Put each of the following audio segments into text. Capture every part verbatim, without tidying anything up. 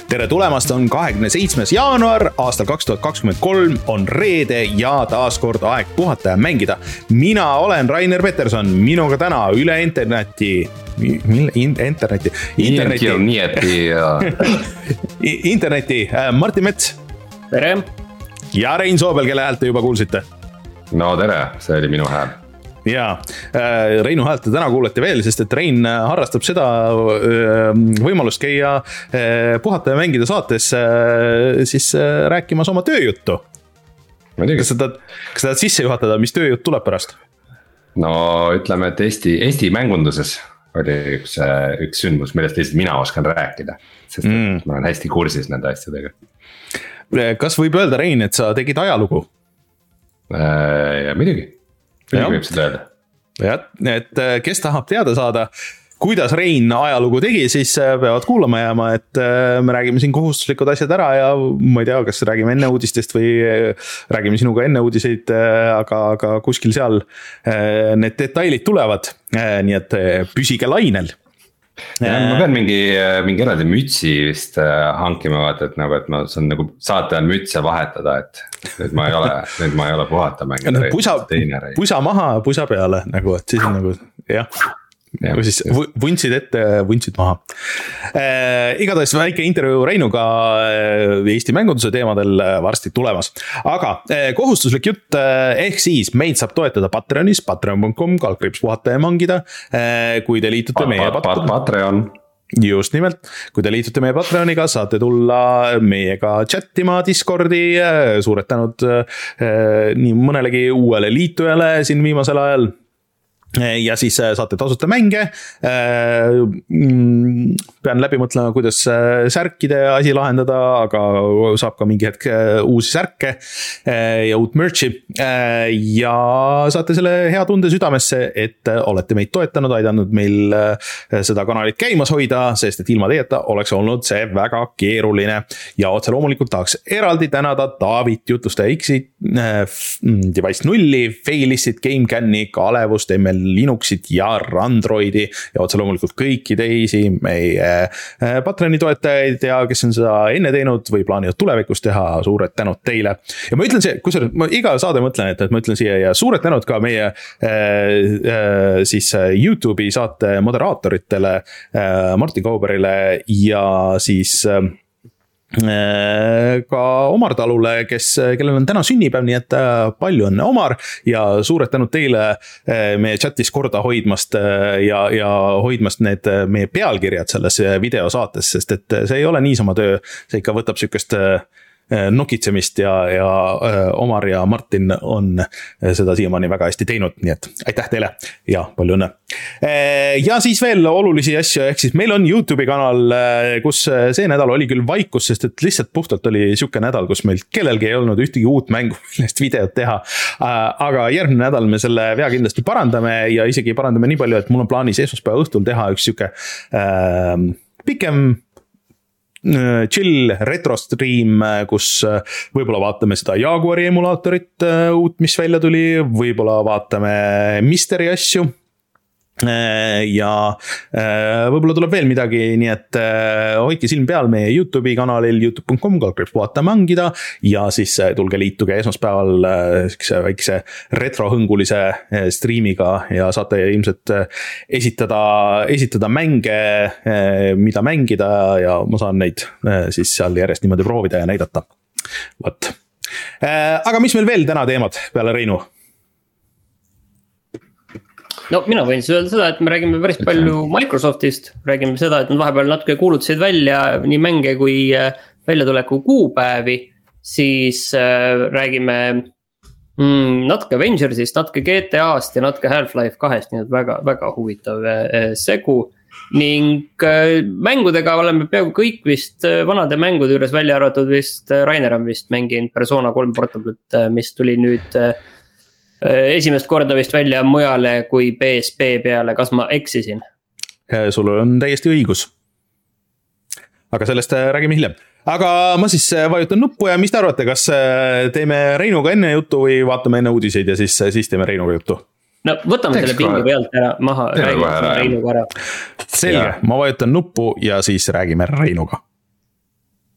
tere tulemast, on kahekümne seitsmes jaanuar aastal kaks tuhat kakskümmend kolm, on reede ja taas kord aeg puhata ja mängida. Mina olen Rainer Peterson, minuga täna üle interneti, mille interneti, interneti, interneti, Martin Mets. Tere. Ja Rein Soobel, kelle häält te juba kuulsite. No tere, see oli minu hääl. Ja Reinu häält te täna kuulete veel, sest et Rein harrastab seda võimalust käia puhata ja mängida saates siis rääkimas oma tööjuttu. Kas sa tahad, kas sa tahad sisse juhatada, mis tööjutt tuleb pärast? No ütleme, et Eesti, Eesti mängunduses oli üks, üks sündmus, millest lihtsalt mina oskan rääkida, sest mm. ma olen hästi kursis nende asjadega. Kas võib öelda, Rein, et sa tegid ajalugu? Ja midagi. Midagi võib seda öelda. Ja, et kes tahab teada saada, kuidas Rein ajalugu tegi, siis peavad kuulama jääma, et me räägime siin kohustuslikud asjad ära ja ma ei tea, kas räägime enne uudistest või räägime sinuga enne uudiseid, aga, aga kuskil seal need detailid tulevad, nii et püsige lainel. Ja, ma pean mingi, mingi eraldi mütsi vist hankima, vaata, et, nagu, et ma saan nagu saate on mütse vahetada, et nüüd ma ei ole, nüüd ma ei ole puhata mängida. Pusa, pusa maha, pusa peale, nagu, et siis on nagu, jah. Ja, või siis vuntsid ette, vuntsid maha. äh, Igatahes väike intervjuu Reinuga Eesti mängunduse teemadel varsti tulemas. Aga äh, kohustuslik jutt äh, ehk siis meid saab toetada Patreonis, patreon punkt com, kaldkriips puhata ja mangida. äh, Kui te liitute pat, meie pat, pat, Patreon Just nimelt, kui te liitute meie Patreoniga, saate tulla meiega chatima Discordi, suured tänud äh, nii mõnelegi uuele liitujale siin viimasel ajal. Ja siis saate tasuta mänge, pean läbi mõtlema, kuidas särkide asi lahendada, aga saab ka mingi hetk uusi särke ja uut merchi ja saate selle hea tunde südamesse, et olete meid toetanud, aidanud meil seda kanalit käimas hoida, sest et ilma teieta oleks olnud see väga keeruline ja otse loomulikult tahaks eraldi tänada Taavit, Jutlustaja X-it, Device nulli, Failistit, GameCami, Kalevust, M L Linuxit ja Randroidi ja otse loomulikult kõiki teisi meie Patreoni toetajaid ja kes on seda enne teinud või plaanivad tulevikus teha, suured tänud teile. Ja ma ütlen see, kus ma iga saade mõtlen, et, et ma ütlen siia ja suured tänud ka meie äh, äh, siis YouTube'i saate moderaatoritele, äh, Martin Kauberile ja siis äh, ka Omar Talule, kes, kellel on täna sünnipäev, nii et palju õnne Omar ja suured tänud teile meie chatis korda hoidmast ja, ja hoidmast need meie pealkirjad selles videosaates, sest et see ei ole niisama töö, see ikka võtab sükest nokitsemist ja, ja Omar ja Martin on seda siiamaani väga hästi teinud, nii et aitäh teile ja palju õnne. Ja siis veel olulisi asju, ehk siis meil on YouTube'i kanal, kus see nädal oli küll vaikus, sest et lihtsalt puhtalt oli siuke nädal, kus meil kellelgi ei olnud ühtegi uut mängu, millest videot teha, aga järgmine nädal me selle vea kindlasti parandame ja isegi parandame nii palju, et mul on plaanis esmaspäeva õhtul teha üks siuke äh, pikem chill retro stream, kus võib-olla vaatame seda Jaguari emulaatorit uut, mis välja tuli, võib-olla vaatame Misteri asju ja võib-olla tuleb veel midagi, nii et hoidke silm peal meie YouTube'i kanalil youtube punkt com, kaldkriips puhata mangida ja siis tulge liituge esmaspäeval väikse retrohõngulise streamiga ja saate ilmselt esitada, esitada mänge, mida mängida ja ma saan neid siis seal järjest niimoodi proovida ja näidata. Võt. Aga mis meil veel täna teemad peale Reinu? No mina võin siis öelda seda, et me räägime päris palju Microsoftist, räägime seda, et nad vahepeal natuke kuulutasid välja nii mänge kui väljatuleku kuupäevi, siis äh, räägime mm, natuke Avengersist, natuke G T A-st ja natuke Half-Life kahest, nii et väga, väga huvitav äh, segu. Ning äh, mängudega oleme peaaegu kõik vist äh, vanade mängude juures välja arvatud vist äh, Rainer on vist mänginud Persona kolm Portable't, äh, mis tuli nüüd äh, esimest korda vist välja mujale kui P S P peale, kas ma eksisin? Sul on täiesti õigus. Aga sellest räägime hiljem. Aga ma siis vajutan nuppu ja mis te arvate, kas teeme Reinuga enne juttu või vaatame enne uudiseid ja siis, siis teeme Reinuga juttu? No võtame Teeks selle pingi pealt ära, maha, räägime Reinuga ära. Selge, ja. Ma vajutan nuppu ja siis räägime Reinuga.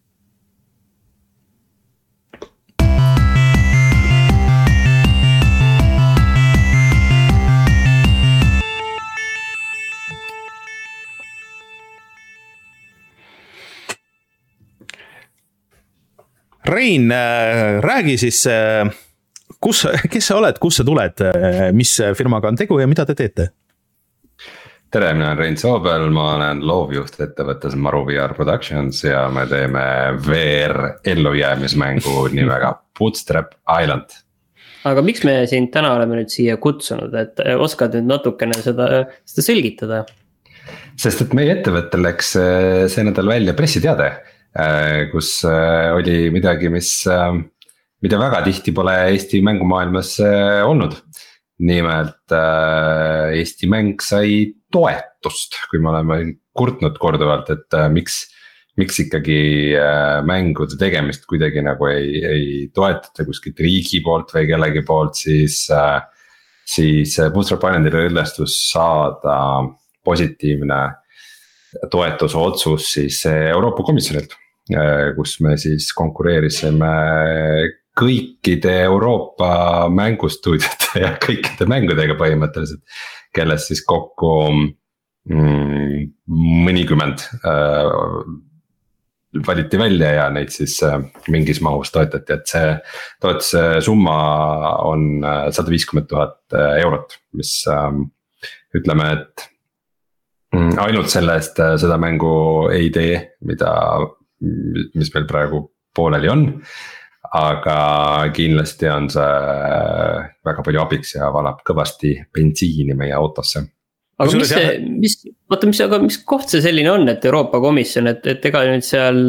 Rein, räägi siis, kus, kes sa oled, kus sa tuled, mis firmaga on tegu ja mida te teete? tere, mina olen Rein Soobel, ma olen loovjuht ettevõttes Maru V R Productions ja me teeme V R ellujäämismängu nimega Bootstrap Island. Aga miks me siin täna oleme nüüd siia kutsunud, et oskad nüüd natukene seda, seda selgitada? Sest et meie ettevõttel läks see nädal välja pressiteade, kus oli midagi, mis, mida väga tihti pole Eesti mängumaailmas olnud. Nimelt Eesti mäng sai toetust, kui me oleme kurtnud korduvalt, et miks, miks ikkagi mängude tegemist kuidagi nagu ei, ei toetata kuskilt riigi poolt või kellegi poolt, siis, siis Bootstrap Islandile õnnestus saada positiivne toetuse otsus siis Euroopa Komisjonilt, kus me siis konkureerisime kõikide Euroopa mängustuudiote ja kõikide mängudega põhimõtteliselt, kellest siis kokku mm, mõnikümmend äh, valiti välja ja neid siis äh, mingis mahus toetati, et see toetuse summa on sada viiskümmend tuhat eurot, mis äh, ütleme, et mm, ainult sellest äh, seda mängu ei tee, mida, mis meil praegu pooleli on. Aga kindlasti on see väga palju abiks ja valab kõvasti bensiini meie autosse. Aga mis see, mis, vaata, mis, aga mis koht see selline on, et Euroopa Komisjon, et, et ega nüüd seal,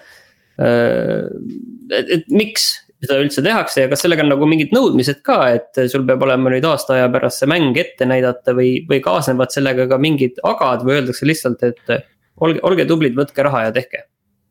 et, et miks seda üldse tehakse ja kas sellega on nagu mingid nõudmised ka, et sul peab olema nüüd aasta aja pärast see mäng ette näidata või, või kaasnevad sellega ka mingid agad või öeldakse lihtsalt, et olge, olge tublid, võtke raha ja tehke?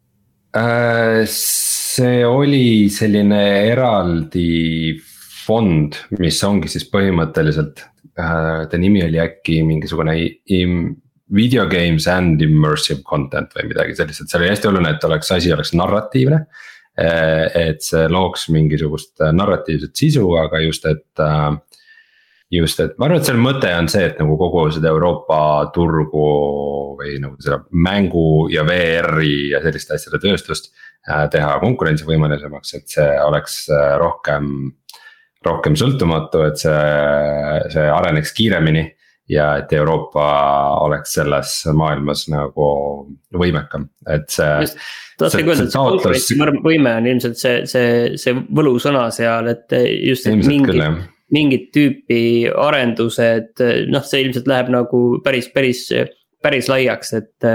Äh, see oli selline eraldi fond, mis ongi siis põhimõtteliselt, ta nimi oli äkki mingisugune video games and immersive content või midagi sellised, see oli hästi oluline, et oleks asi oleks narratiivne. Et see looks mingisugust narratiivset sisu, aga just, et just, et ma arvan, et selle mõte on see, et nagu kogu seda Euroopa turgu või nagu seda mängu ja V R-i ja selliste asjade tööstust teha konkurentsivõimelisemaks, et see oleks rohkem, rohkem sõltumatu, et see, see areneks kiiremini ja et Euroopa oleks selles maailmas nagu võimekam, et see. Just, tahtsin öelda, et see konkurentsivõime on ilmselt see, see, see võlusõna seal, et just et mingid, mingid tüüpi arendused, noh, see ilmselt läheb nagu päris, päris, päris laiaks, et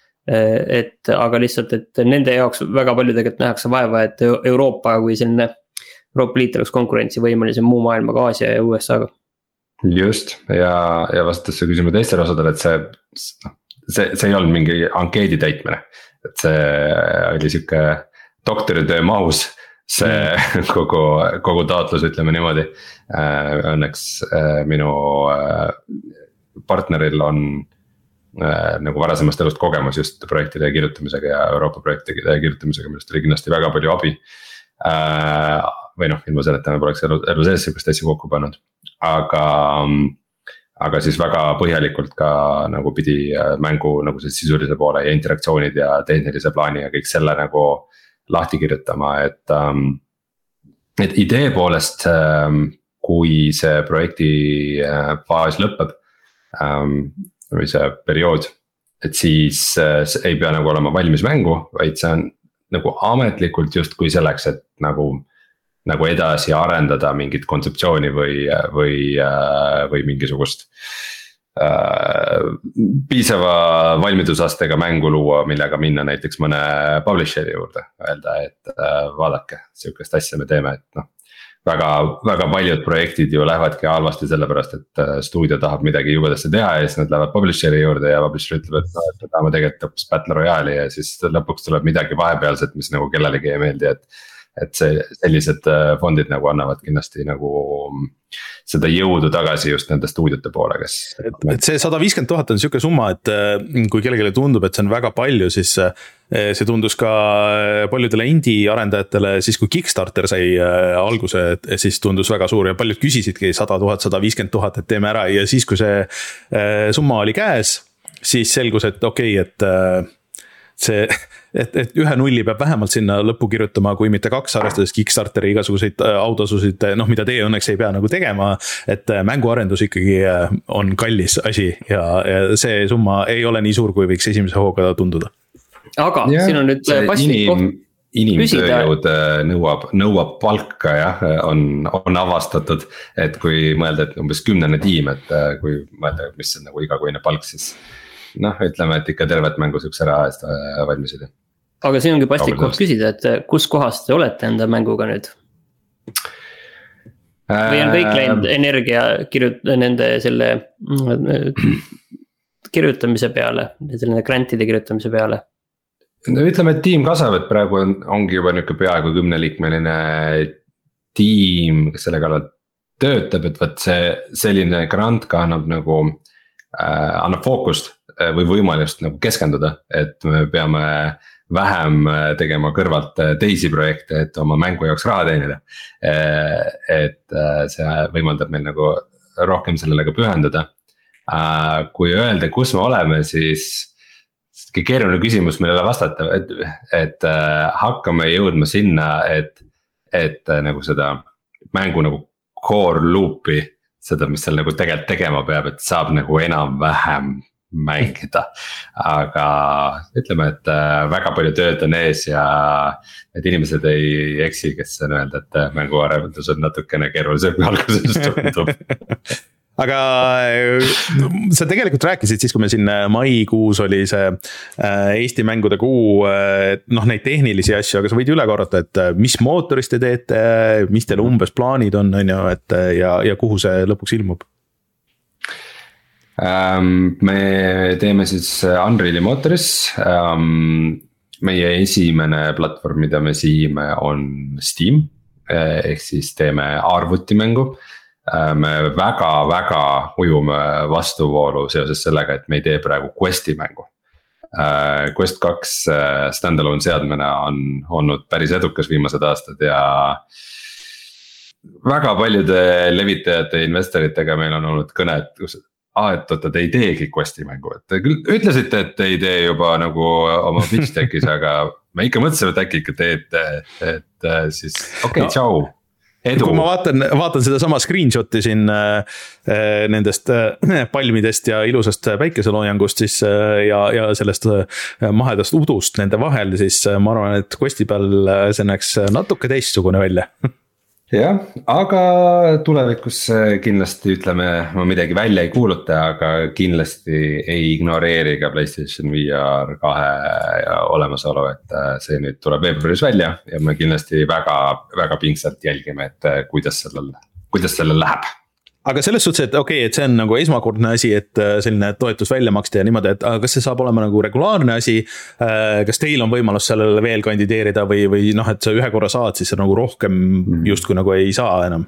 et aga lihtsalt, et nende jaoks väga palju tegelikult nähakse vaeva, et Euroopa kui selline Euroopa Liit oleks konkurentsivõimelisem muu maailmaga, Aasia ja U S A-ga. Just ja, ja vastates see küsimus teistele osadele, et see, see, see ei olnud mingi ankeedi täitmine, et see oli siuke doktoritöö mahus, see mm. kogu, kogu taotlus, ütleme niimoodi. Õnneks minu partneril on nagu varasemast elust kogemus just projektide kirjutamisega ja Euroopa projektide kirjutamisega, millest oli kindlasti väga palju abi. Või noh, ilma selleta me poleks elu, elu sees sellist asja kokku pannud, aga, aga siis väga põhjalikult ka nagu pidi mängu nagu see sisulise poole ja interaktsioonid ja tehnilise plaani ja kõik selle nagu lahti kirjutama, et, et idee poolest, kui see projekti faas lõpeb või see periood, et siis ei pea nagu olema valmis mängu, vaid see on nagu ametlikult just kui selleks, et nagu, nagu edasi arendada mingit kontseptsiooni või, või, või mingisugust äh, piisava valmidusastega mängu luua, millega minna näiteks mõne publisheri juurde, öelda, et äh, vaadake, sihukest asja me teeme, et noh. Väga, väga paljud projektid ju lähevadki halvasti sellepärast, et stuudio tahab midagi jubedasti teha ja siis nad lähevad publisheri juurde ja publisher ütleb, et no, et me tahame tegelikult hoopis Battle Royale'i ja siis lõpuks tuleb midagi vahepealset, mis nagu kellelegi ei meeldi, et. Et see, sellised fondid nagu annavad kindlasti nagu seda jõudu tagasi just nende stuudiote poole, kes. Et, et see sada viiskümmend tuhat on siuke summa, et kui kellelegi tundub, et see on väga palju, siis see tundus ka paljudele indie arendajatele, siis kui Kickstarter sai alguse, siis tundus väga suur ja paljud küsisidki sada tuhat, sada viiskümmend tuhat, et teeme ära ja siis, kui see summa oli käes, siis selgus, et okei okay,, et see, et, et ühe nulli peab vähemalt sinna lõppu kirjutama, kui mitte kaks, arvestades Kickstarteri igasuguseid autosusid, noh, mida teie õnneks ei pea nagu tegema, et mänguarendus ikkagi on kallis asi ja, ja see summa ei ole nii suur, kui võiks esimese hooga tunduda. Aga ja, siin on nüüd paslik koht. Inimtööjõud nõuab, nõuab palka jah, on, on avastatud, et kui mõelda, et umbes kümnene tiim, et kui mõelda, mis on nagu igakuine palk, siis noh, ütleme, et ikka tervet mängu sükse raha eest valmisid. Aga siin ongi paslik koht küsida, et kus kohast te olete enda mänguga nüüd? Või on kõik läinud energia kirjut-, nende selle kirjutamise peale, selline grantide kirjutamise peale? No ütleme, et tiim kasvab, et praegu on, ongi juba niisugune peaaegu kümneliikmeline tiim, kes selle kallal töötab, et võt see selline grant ka annab nagu äh,, annab fookust või võimalust nagu keskenduda, et me peame vähem tegema kõrvalt teisi projekte, et oma mängu jaoks raha teenida. Et see võimaldab meil nagu rohkem sellele ka pühenduda. Kui öelda, kus me oleme, siis keeruline küsimus millele vastata, et, et hakkame jõudma sinna, et, et nagu seda mängu nagu core loop'i, seda, mis seal nagu tegelikult tegema peab, et saab nagu enam-vähem mängida. Aga ütleme, et väga palju tööd on ees ja et inimesed ei eksi, kes on öelda, et mänguarendus on natukene keerulisem kui alguses tundub. Aga sa tegelikult rääkisid siis, kui me siin maikuus oli see Eesti mängude kuu, noh neid tehnilisi asju, aga sa võid üle korrata, et mis mootorist te teete, mis teil umbes plaanid on, on ju, et ja, ja kuhu see lõpuks ilmub? Me teeme siis Unreali mootoris, meie esimene platvorm, mida me siime on Steam, ehk siis teeme arvutimängu. Me väga-väga ujume vastuvoolu seoses sellega, et me ei tee praegu Questi mängu. Quest kaks standalone seadmena on olnud päris edukas viimased aastad ja väga paljude levitajate investoritega meil on olnud kõne, et ah, et oota, te ei teegi Questi mängu, et te küll ütlesite, et te ei tee juba nagu oma pitch deck'is, aga me ikka mõtlesime, et äkki ikka teete, et siis okei okay, no. Tšau. Edu. Kui ma vaatan, vaatan seda sama screenshot'i siin äh, nendest äh, palmidest ja ilusast päikeseloojangust siis, äh, ja, ja sellest äh, mahedast udust nende vahel, siis äh, ma arvan, et Questi peal äh, see näeks natuke teistsugune välja. Jah, aga tulevikus kindlasti ütleme, ma midagi välja ei kuuluta, aga kindlasti ei ignoreeri ka PlayStation V R kahe olemasolu, et see nüüd tuleb veebruaris välja ja me kindlasti väga, väga pingsalt jälgime, et kuidas sellel, kuidas sellel läheb. Aga selles suhtes, et okei, okay, et see on nagu esmakordne asi, et selline toetus välja maksta ja niimoodi, et kas see saab olema nagu regulaarne asi, kas teil on võimalus sellele veel kandideerida või, või noh, et sa ühe korra saad, siis nagu rohkem justkui nagu ei saa enam?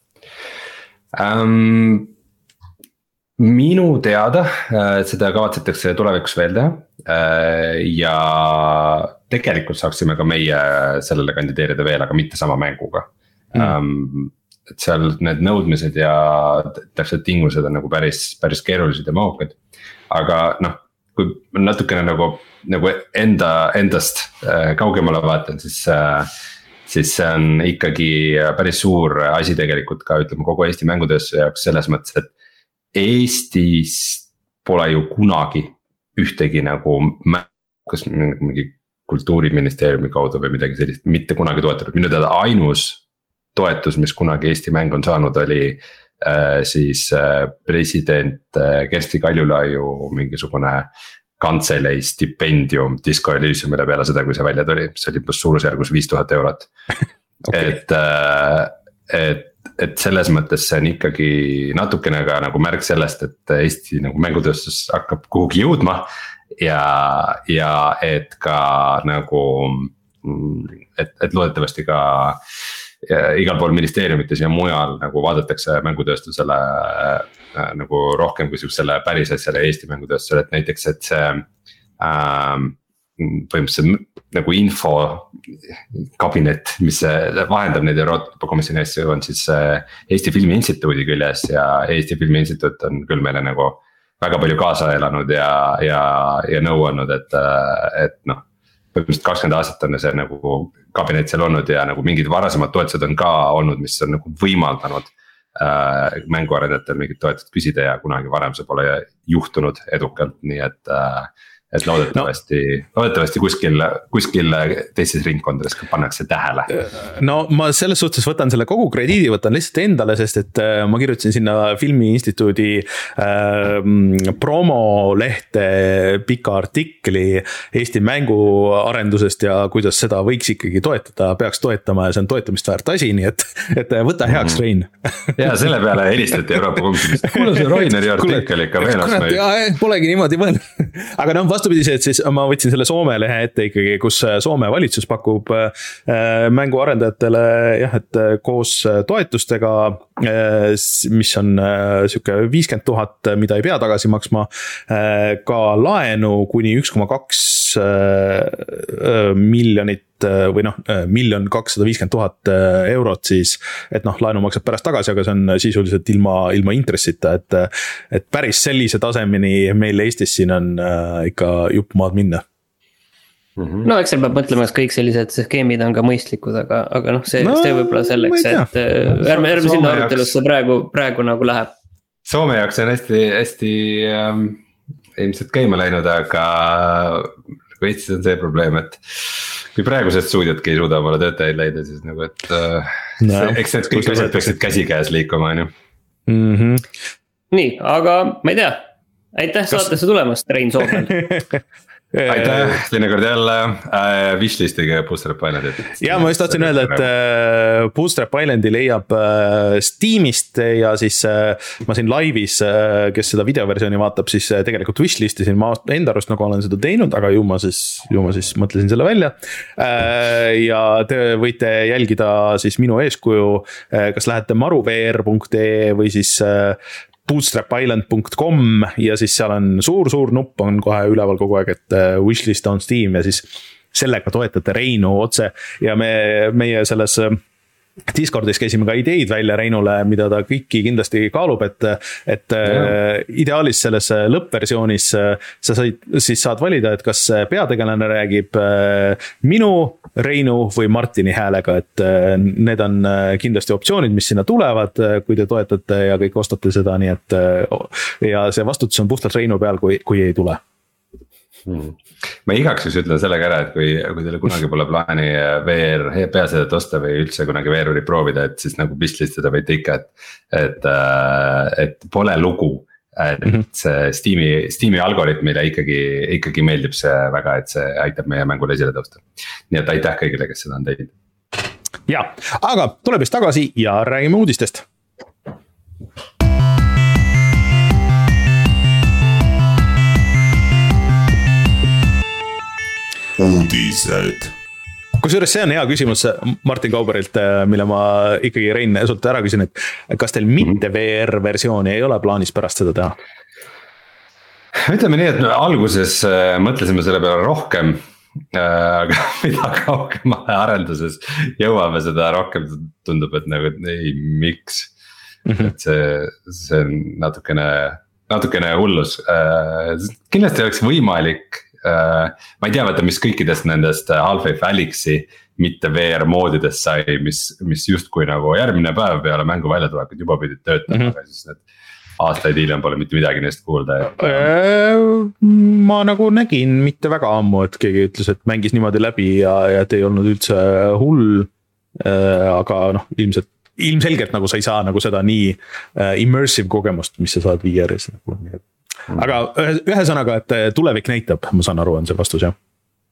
Um, minu teada seda kavatsetakse tulevikus veel teha ja tegelikult saaksime ka meie sellele kandideerida veel, aga mitte sama mänguga mm. um, et seal need nõudmised ja täpselt tingimused on nagu päris, päris keerulised ja mahukad. Aga noh, kui natukene nagu, nagu enda, endast kaugemale vaatan, siis, siis see on ikkagi päris suur asi tegelikult ka ütleme kogu Eesti mängutööstuse jaoks selles mõttes, et Eestis pole ju kunagi ühtegi nagu kas mingi kultuuriministeeriumi kaudu või midagi sellist, mitte kunagi toetatud, minu teada ainus toetus, mis kunagi Eesti mäng on saanud, oli äh, siis äh, president äh, Kersti Kaljulaiu mingisugune kantselei stipendium Disco Elysiumile peale seda, kui see välja tuli, see oli suurusjärgus viis tuhat eurot okay. et, äh, et, et selles mõttes see on ikkagi natukene ka nagu märk sellest, et Eesti nagu mängutööstus hakkab kuhugi jõudma ja, ja et ka nagu, et, et loodetavasti ka ja igal pool ministeeriumites ja mujal nagu vaadatakse mängutööstusele äh, nagu rohkem kui selle päris asjale Eesti mängutööstusele, et näiteks, et see äh, põhimõtteliselt nagu info kabinet, mis vahendab neid Euroopa Komisjoni asju, on siis äh, Eesti Filmi Instituudi küljes ja Eesti Filmi Instituut on küll meile nagu väga palju kaasa elanud ja, ja, ja nõu olnud, et, et noh. põhimõtteliselt kakskümmend aastat on see nagu kabinet seal olnud ja nagu mingid varasemad toetused on ka olnud, mis on nagu võimaldanud äh, mänguarendajatel mingit toetust küsida ja kunagi varem see pole juhtunud edukalt, nii et äh, et loodetavasti no., loodetavasti kuskil, kuskil teistes ringkondades pannakse tähele. No ma selles suhtes võtan selle kogu krediidi, võtan lihtsalt endale, sest et ma kirjutasin sinna Filmi Instituudi äh, promolehte pika artikli Eesti mänguarendusest ja kuidas seda võiks ikkagi toetada, peaks toetama ja see on toetamist väärt asi, nii et, et võta heaks, Rein. Ja selle peale helistati Euroopa Komisjonist. Kuule see Raineri artikkel ikka veenas meil. Polegi niimoodi mõelnud. Aga noh, vastupidi see, et siis ma võtsin selle Soome lehe ette ikkagi, kus Soome valitsus pakub mänguarendajatele jah, et koos toetustega, mis on siuke viiskümmend tuhat, mida ei pea tagasi maksma, ka laenu kuni üks koma kaks miljonit või noh, miljon kakssada viiskümmend tuhat eurot siis, et noh, laenu maksab pärast tagasi, aga see on sisuliselt ilma, ilma intressita, et, et päris sellise tasemeni meil Eestis siin on ikka jupp maad minna. Mm-hmm. No eks seal peab mõtlema, kas kõik sellised skeemid on ka mõistlikud, aga, aga noh, see, no, see võib-olla selleks, et ärme, ärme sinna arutelusse praegu, praegu nagu läheb. Soome jaoks on hästi, hästi ähm, ilmselt käima läinud, aga Eestis on see probleem, et kui praegused stuudiotki ei suuda omale töötajaid leida, siis nagu, et äh, no, see, eks need kõik asjad peaksid käsikäes liikuma, on ju. Mm-hmm. Nii, aga ma ei tea, aitäh Kas... saatesse tulemast, Rein Soomel. Aitäh, teinekord jälle äh, Wishlistige Bootstrap Islandit. Ja ma just tahtsin öelda, et äh, Bootstrap Islandi leiab äh, Steamist ja siis äh, ma siin laivis, äh, kes seda videoversiooni vaatab, siis äh, tegelikult wishlistisin ma enda arust nagu olen seda teinud, aga ju ma siis, ju ma siis mõtlesin selle välja. Äh, ja te võite jälgida siis minu eeskuju, äh, kas lähete maruveer punkt ee või siis äh, bootstrap island punkt com ja siis seal on suur-suur nupp on kohe üleval kogu aeg, et wishlist on Steam ja siis sellega toetate Reinu otse ja me, meie selles Discordis käisime ka ideid välja Reinule, mida ta kõiki kindlasti kaalub, et, et yeah. ideaalis selles lõppversioonis sa said, siis saad valida, et kas peategelane räägib minu, Reinu või Martini häälega, et need on kindlasti optsioonid, mis sinna tulevad, kui te toetate ja kõik ostate seda, nii et ja see vastutus on puhtalt Reinu peal, kui, kui ei tule. Hmm. Ma igaks just ütlen sellega ära, et kui, kui teile kunagi pole plaani V R peasedet osta või üldse kunagi V R-uri proovida, et siis nagu pistlistida võite ikka, et, et, et pole lugu. Et see Steam'i, Steam'i algoritmile ikkagi, ikkagi meeldib see väga, et see aitab meie mängule esile tõusta. Nii et aitäh kõigile, kes seda on teinud. Ja, aga tuleb vist tagasi ja räägime uudistest. Uudised. Kusjuures see on hea küsimus Martin Kauberilt, mille ma ikkagi Rein sult ära küsin, et kas teil mitte V R versiooni ei ole plaanis pärast seda teha? Ütleme nii, et me alguses mõtlesime selle peale rohkem, aga mida kaugemale arenduses jõuame, seda rohkem tundub, et nagu ei, miks. Mm-hmm. Et see, see on natukene, natukene hullus. Kindlasti oleks võimalik. Uh, ma ei tea, vaata, mis kõikidest nendest Half-Life Alyxi mitte V R moodidest sai, mis, mis justkui nagu järgmine päev peale mängu välja tulekut juba pidid töötama, mm-hmm. aga siis need aastaid hiljem pole mitte midagi neist kuulda. Et... ma nagu nägin mitte väga ammu, et keegi ütles, et mängis niimoodi läbi ja, ja et ei olnud üldse hull, aga noh, ilmselt, ilmselgelt nagu sa ei saa nagu seda nii immersive kogemust, mis sa saad V R-is nagu, nii et aga ühesõnaga, et tulevik näitab, ma saan aru, on see vastus, jah?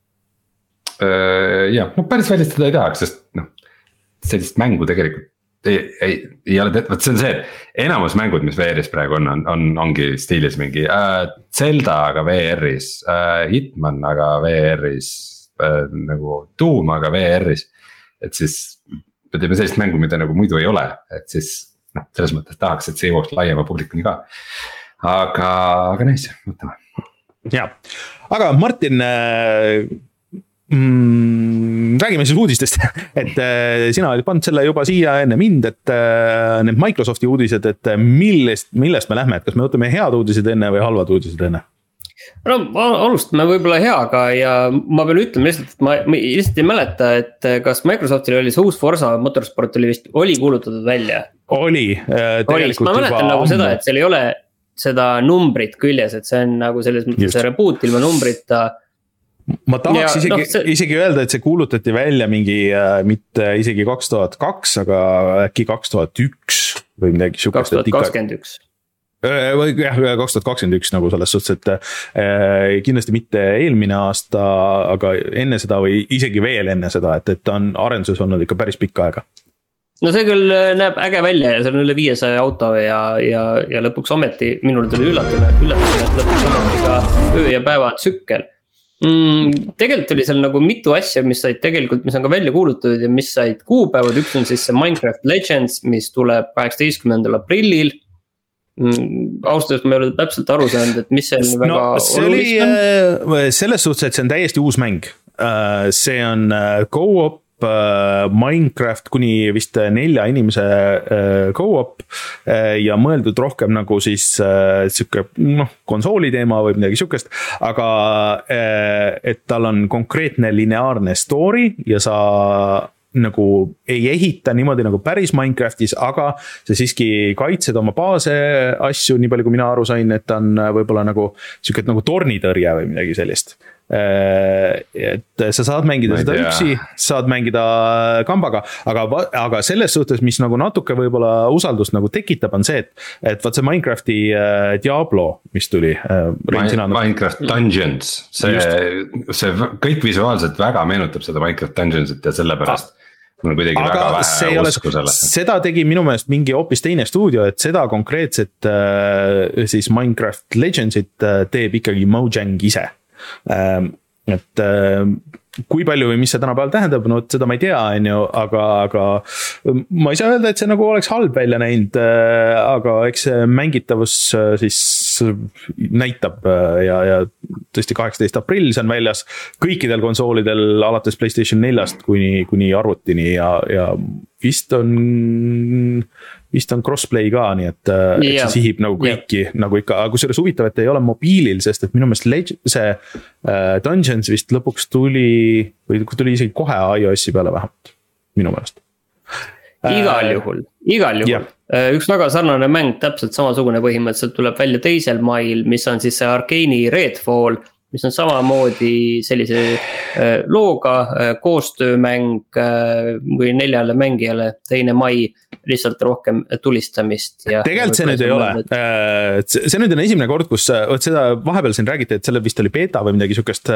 Jah, no päris välistada ei tahaks, sest noh, sellist mängu tegelikult ei, ei, ei ole, võt see on see, et enamus mängud, mis V R-is praegu on, on, on, ongi stiilis mingi äh, Zelda, aga V R-is, äh, Hitman, aga V R-is, äh, nagu Doom, aga V R-is, et siis me teeme sellist mängu, mida nagu muidu ei ole, et siis noh, selles mõttes tahaks, et see jõuaks laiema publikuni ka. Aga, aga näis, mõtleme. Ja, aga Martin, mm, räägime siis uudistest, et sina olid pannud selle juba siia enne mind, et need Microsofti uudised, et millest, millest me lähme, et kas me võtame head uudised enne või halvad uudised enne? No alustame võib-olla heaga ja ma pean ütlema lihtsalt, et ma, ma lihtsalt ei mäleta, et kas Microsoftil oli see uus Forza Motorsport oli vist, oli kuulutatud välja? Oli, tegelikult ma mäletan nagu ammu. Seda, et seal ei ole seda numbrit küljes, et see on nagu selles mõttes see reboot ilma numbrita. Ma tahaks ja, isegi, no, see... isegi öelda, et see kuulutati välja mingi, mitte isegi kaks tuhat kaks, aga äkki kaks tuhat üks või midagi kaks tuhat kakskümmend üks või jah, kaks tuhat kakskümmend üks nagu selles suhtes, et äh, kindlasti mitte eelmine aasta, aga enne seda või isegi veel enne seda, et, et on arenduses olnud ikka päris pikka aega. No see küll näeb äge välja ja see on üle viiesaja auto ja, ja, ja lõpuks ometi minul tuli üllatune, üllatune, et lõpuks ometi ka öö ja päeva tsükkel. Mm, tegelikult oli seal nagu mitu asja, mis said tegelikult, mis on ka välja kuulutatud ja mis said kuupäevad, üks on siis see Minecraft Legends, mis tuleb kaheksateistkümnendal aprillil. Mm, austusest ma ei ole täpselt aru saanud, et mis see on väga no, see olulist on? Selles suhtes, et see on täiesti uus mäng. See on go-op Minecraft kuni vist nelja inimese go-op ja mõeldud rohkem nagu siis siuke noh, konsooli teema või midagi siukest, aga et tal on konkreetne lineaarne story ja sa nagu ei ehita niimoodi nagu päris Minecraftis, aga sa siiski kaitsed oma baase asju, nii palju kui mina aru sain, et on võib-olla nagu siuke nagu tornitõrje või midagi sellist. Et sa saad mängida seda üksi, saad mängida kambaga, aga, aga selles suhtes, mis nagu natuke võib-olla usaldust nagu tekitab, on see, et, et vaat see Minecrafti Diablo, mis tuli. Minecraft Dungeons, see, see kõik visuaalselt väga meenutab seda Minecraft Dungeonsit ja sellepärast mul kuidagi aga väga vähe usku sellesse. Seda tegi minu meelest mingi hoopis teine stuudio, et seda konkreetset siis Minecraft Legendsit teeb ikkagi Mojang ise. Et kui palju või mis see tänapäeval tähendab, no seda ma ei tea, aga, aga ma ei saa öelda, et see nagu oleks halb välja näinud, aga eks see mängitavus siis näitab ja, ja tõesti kaheksateist aprill see on väljas kõikidel konsoolidel alates PlayStation neljast kuni, kuni arvutini ja, ja vist on, vist on crossplay ka, nii et, yeah. et see sihib nagu kõiki yeah. nagu ikka, aga kusjuures huvitav, et ei ole mobiilil, sest et minu meelest Leg- see uh, Dungeons vist lõpuks tuli või tuli isegi kohe iOS-i peale vähemalt, minu meelest. Igal juhul, igal juhul. Yeah. Üks väga sarnane mäng, täpselt samasugune põhimõtteliselt tuleb välja teisel mail, mis on siis see Arcane'i Redfall, mis on samamoodi sellise looga koostöömäng või neljale mängijale, teine mai, lihtsalt rohkem tulistamist. Ja tegelikult see nüüd ei ole. See nüüd on esimene kord, kus seda vahepeal siin räägiti, et selle vist oli beta või midagi sukest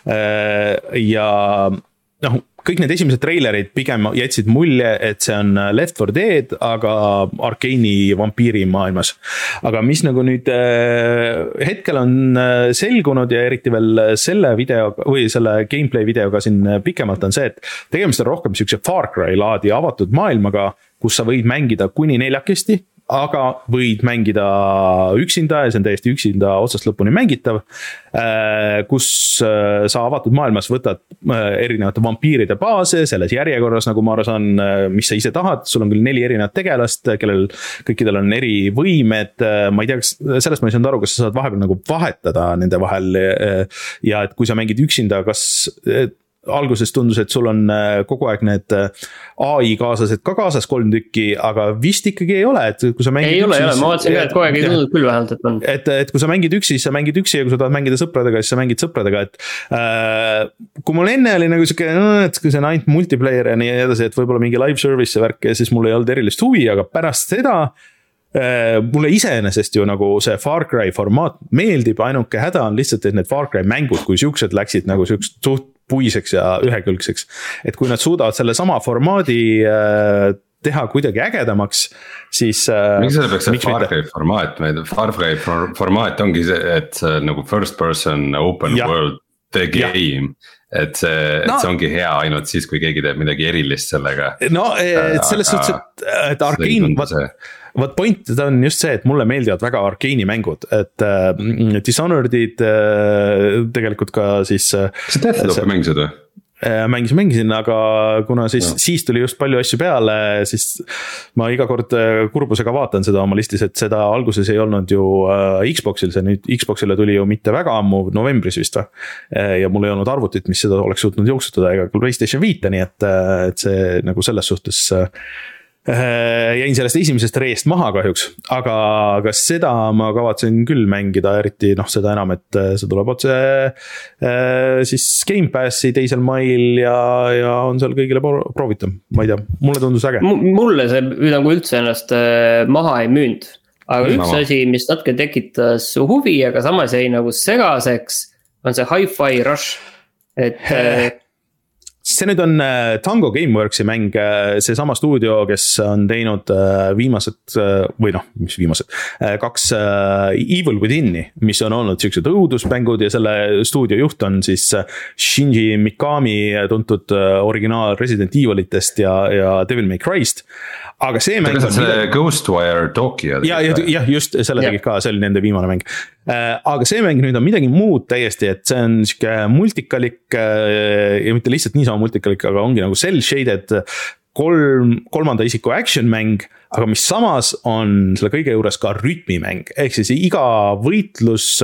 ja noh, kõik need esimesed treilerid pigem jätsid mulje, et see on Left four Dead, aga Arcane'i vampiiri maailmas. Aga mis nagu nüüd hetkel on selgunud ja eriti veel selle videoga või selle gameplay videoga siin pikemalt on see, et tegemist on rohkem siukse Far Cry laadi avatud maailmaga, kus sa võid mängida kuni neljakesti, aga võid mängida üksinda ja see on täiesti üksinda otsast lõpuni mängitav, kus sa avatud maailmas võtad erinevate vampiiride baase, selles järjekorras, nagu ma aru saan, mis sa ise tahad, sul on küll neli erinevat tegelast, kellel kõikidel on eri võimed, ma ei tea, sellest ma ei saanud aru, kas sa saad vahepeal nagu vahetada nende vahel ja et kui sa mängid üksinda, kas alguses tundus, et sul on kogu aeg need A I kaaslased ka kaasas kolm tükki, aga vist ikkagi ei ole, et kui sa mängid ei üksi, ole, ei ole, ma vaatasin ka, et kogu aeg ei tundnud küll vähemalt, et on. Et, et kui sa mängid üksi, siis sa mängid üksi ja kui sa tahad mängida sõpradega, siis sa mängid sõpradega, et äh, kui mul enne oli nagu siuke, et kui see on ainult multiplayer ja nii edasi, et võib-olla mingi live service värk ja siis mul ei olnud erilist huvi, aga pärast seda äh, mulle iseenesest ju nagu see Far Cry formaat meeldib, ainuke häda on lihtsalt, et need Far Cry mängud, kui siuksed läksid nagu siukest suht puiseks ja ühekülgseks, et kui nad suudavad selle sama formaadi äh, teha kuidagi ägedamaks, siis äh, miks see peaks see Far Cry formaat, Far Cry formaat ongi see, et see nagu first person open ja. World the game, ja. et see, et no, see ongi hea ainult siis, kui keegi teeb midagi erilist sellega. No et selles suhtes, et, et Arcane, vaat point on just see, et mulle meeldivad väga Arcane'i mängud, et äh, Dishonored'id äh, tegelikult ka siis kas see Deathloopi mängisid või? mängisin, mängisin, aga kuna siis, no. siis tuli just palju asju peale, siis ma iga kord kurbusega vaatan seda oma listis, et seda alguses ei olnud ju Xboxil, see nüüd Xboxile tuli ju mitte väga ammu, novembris vist või. Ja mul ei olnud arvutit, mis seda oleks suutnud jooksutada ega PlayStation viite, nii et, et see nagu selles suhtes jäin sellest esimesest reest maha kahjuks, aga, aga seda ma kavatsen küll mängida, eriti noh, seda enam, et see tuleb otse siis Game Passi teisel mail ja, ja on seal kõigile proovitav, ma ei tea, mulle tundus äge. M- mulle see nagu üldse ennast maha ei müünud, aga üks Mama. asi, mis natuke tekitas huvi, aga samas jäi nagu segaseks, on see Hi-Fi Rush, et see nüüd on Tango Gameworksi mäng, see sama stuudio, kes on teinud viimased, või noh, mis viimased, kaks Evil Within'i, mis on olnud siuksed õudusmängud ja selle stuudio juht on siis Shinji Mikami tuntud originaal Resident Evilitest ja, ja Devil May Cry'st. Aga see mäng on see midagi... Ghostwire Tokyo. Ja, ja, ja just selle tegid ka, see oli nende viimane mäng. Aga see mäng nüüd on midagi muud täiesti, et see on siuke multikalik ja mitte lihtsalt niisama multikalik, aga ongi nagu cel-shaded kolm, kolmanda isiku action mäng, aga mis samas on selle kõige juures ka rütmimäng, ehk siis iga võitlus,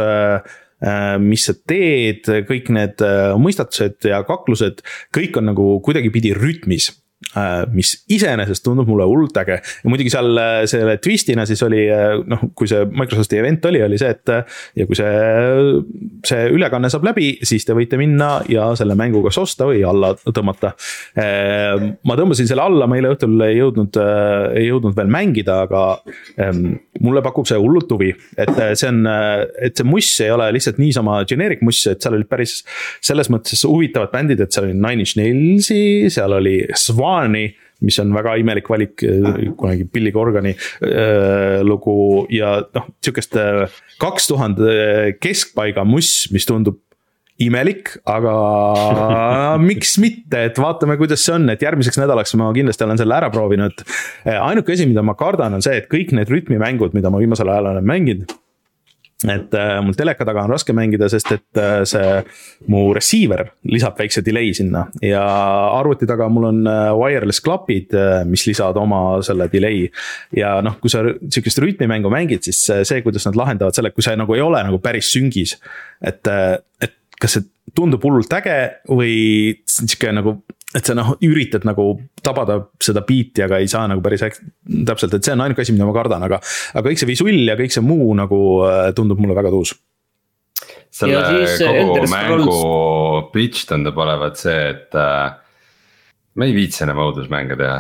mis sa teed, kõik need mõistatused ja kaklused, kõik on nagu kuidagi pidi rütmis, mis iseenesest tundub mulle hullult äge. Ja muidugi seal selle twistina siis oli, noh, kui see Microsofti event oli, oli see, et ja kui see, see ülekanne saab läbi, siis te võite minna ja selle mängu kas osta või alla tõmmata. Ma tõmbasin selle alla, ma eile õhtul ei jõudnud, ei jõudnud veel mängida, aga mulle pakub see hullult huvi, et see on, et see muss ei ole lihtsalt niisama generic muss, et seal oli päris selles mõttes huvitavad bändid, et seal oli Nine Inch Nailsi, seal oli Swan, mis on väga imelik valik, kunagi Billy Corgani äh, lugu ja noh, siukest kaks tuhande keskpaiga muss, mis tundub imelik, aga miks mitte, et vaatame, kuidas see on, et järgmiseks nädalaks ma kindlasti olen selle ära proovinud. Ainuke asi, mida ma kardan, on see, et kõik need rütmimängud, mida ma viimasel ajal olen mänginud, et äh, mul teleka taga on raske mängida, sest et äh, see mu receiver lisab väikse delay sinna ja arvuti taga mul on äh, wireless klapid, äh, mis lisavad oma selle delay ja noh, kui sa sükest rütmimängu mängid, siis see, kuidas nad lahendavad selle, kui see nagu ei ole nagu päris süngis, et, äh, et kas see tundub hullult äge või siuke nagu, et sa noh, üritad nagu tabada seda beat'i, aga ei saa nagu päris täpselt, et see on ainuke asi, mida ma kardan, aga, aga kõik see visull ja kõik see muu nagu tundub mulle väga tuus. Selle kogu mängu pitch tundub olevat see, et äh, me ei viitsi enam õudusmänge teha.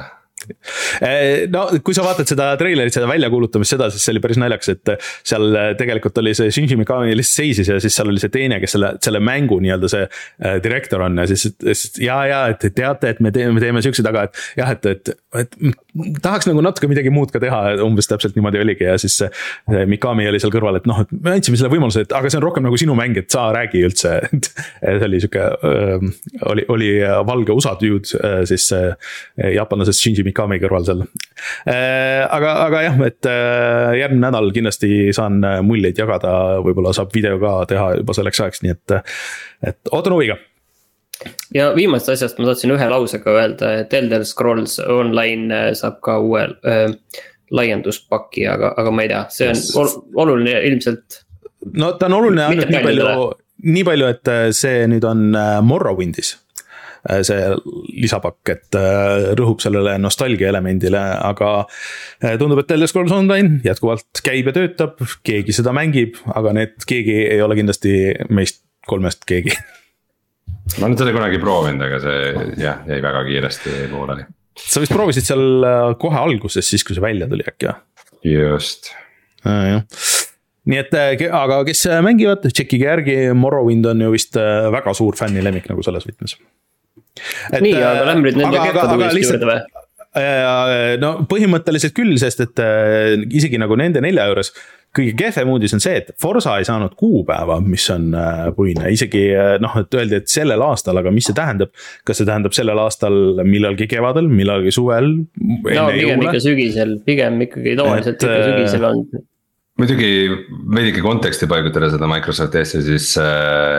No kui sa vaatad seda treilerit, seda väljakuulutamist, seda, siis see oli päris naljakas, et seal tegelikult oli see Shinji Mikami lihtsalt seisis ja siis seal oli see teine, kes selle, selle mängu nii-öelda see direktor on ja siis, siis ja, ja, et teate, et me teeme, me teeme siuksed, aga et jah, et, et, et tahaks nagu natuke midagi muud ka teha, umbes täpselt niimoodi oligi ja siis see Mikami oli seal kõrval, et noh, et me andsime selle võimaluse, et aga see on rohkem nagu sinu mäng, et sa räägi üldse, et see oli siuke, oli, oli valge U S A dude, siis jaapanlasest Shinji Mikami kõrval seal. Aga, aga jah, et järgmine nädal kindlasti saan muljeid jagada, võib-olla saab video ka teha juba selleks ajaks, nii et, et ootan huviga. Ja viimast asjast ma tahtsin ühe lausega öelda, et Elder Scrolls Online saab ka uue äh, laienduspaki, aga, aga ma ei tea, see on yes. oluline ilmselt. No ta on oluline ainult nii palju, nii palju, et see nüüd on Morrowindis. See lisapakk, et rõhub sellele nostalgia elemendile, aga tundub, et Elder Scrolls Online jätkuvalt käib ja töötab, keegi seda mängib, aga need keegi ei ole kindlasti meist kolmest keegi. Ma nüüd seda kunagi proovinud, aga see jah, jäi väga kiiresti pooleli. Sa vist proovisid seal kohe alguses, siis kui see välja tuli äkki, jah? Just. Ah, jah. Nii et, aga kes mängivad, tšekkige järgi, Morrowind on ju vist väga suur fänni lemmik nagu selles võtmes. Et, nii, aga lähme nüüd nende kertadulist juurde või? No põhimõtteliselt küll, sest et isegi nagu nende nelja juures kõige kehvem uudis on see, et Forza ei saanud kuupäeva, mis on puine, isegi noh, et öeldi, et sellel aastal, aga mis see tähendab, kas see tähendab sellel aastal millalgi kevadel, millalgi suvel? No pigem juule? Ikka sügisel, pigem ikkagi tavaliselt et, ikka sügisel on. Muidugi veidike konteksti paigutada seda Microsofti asja, siis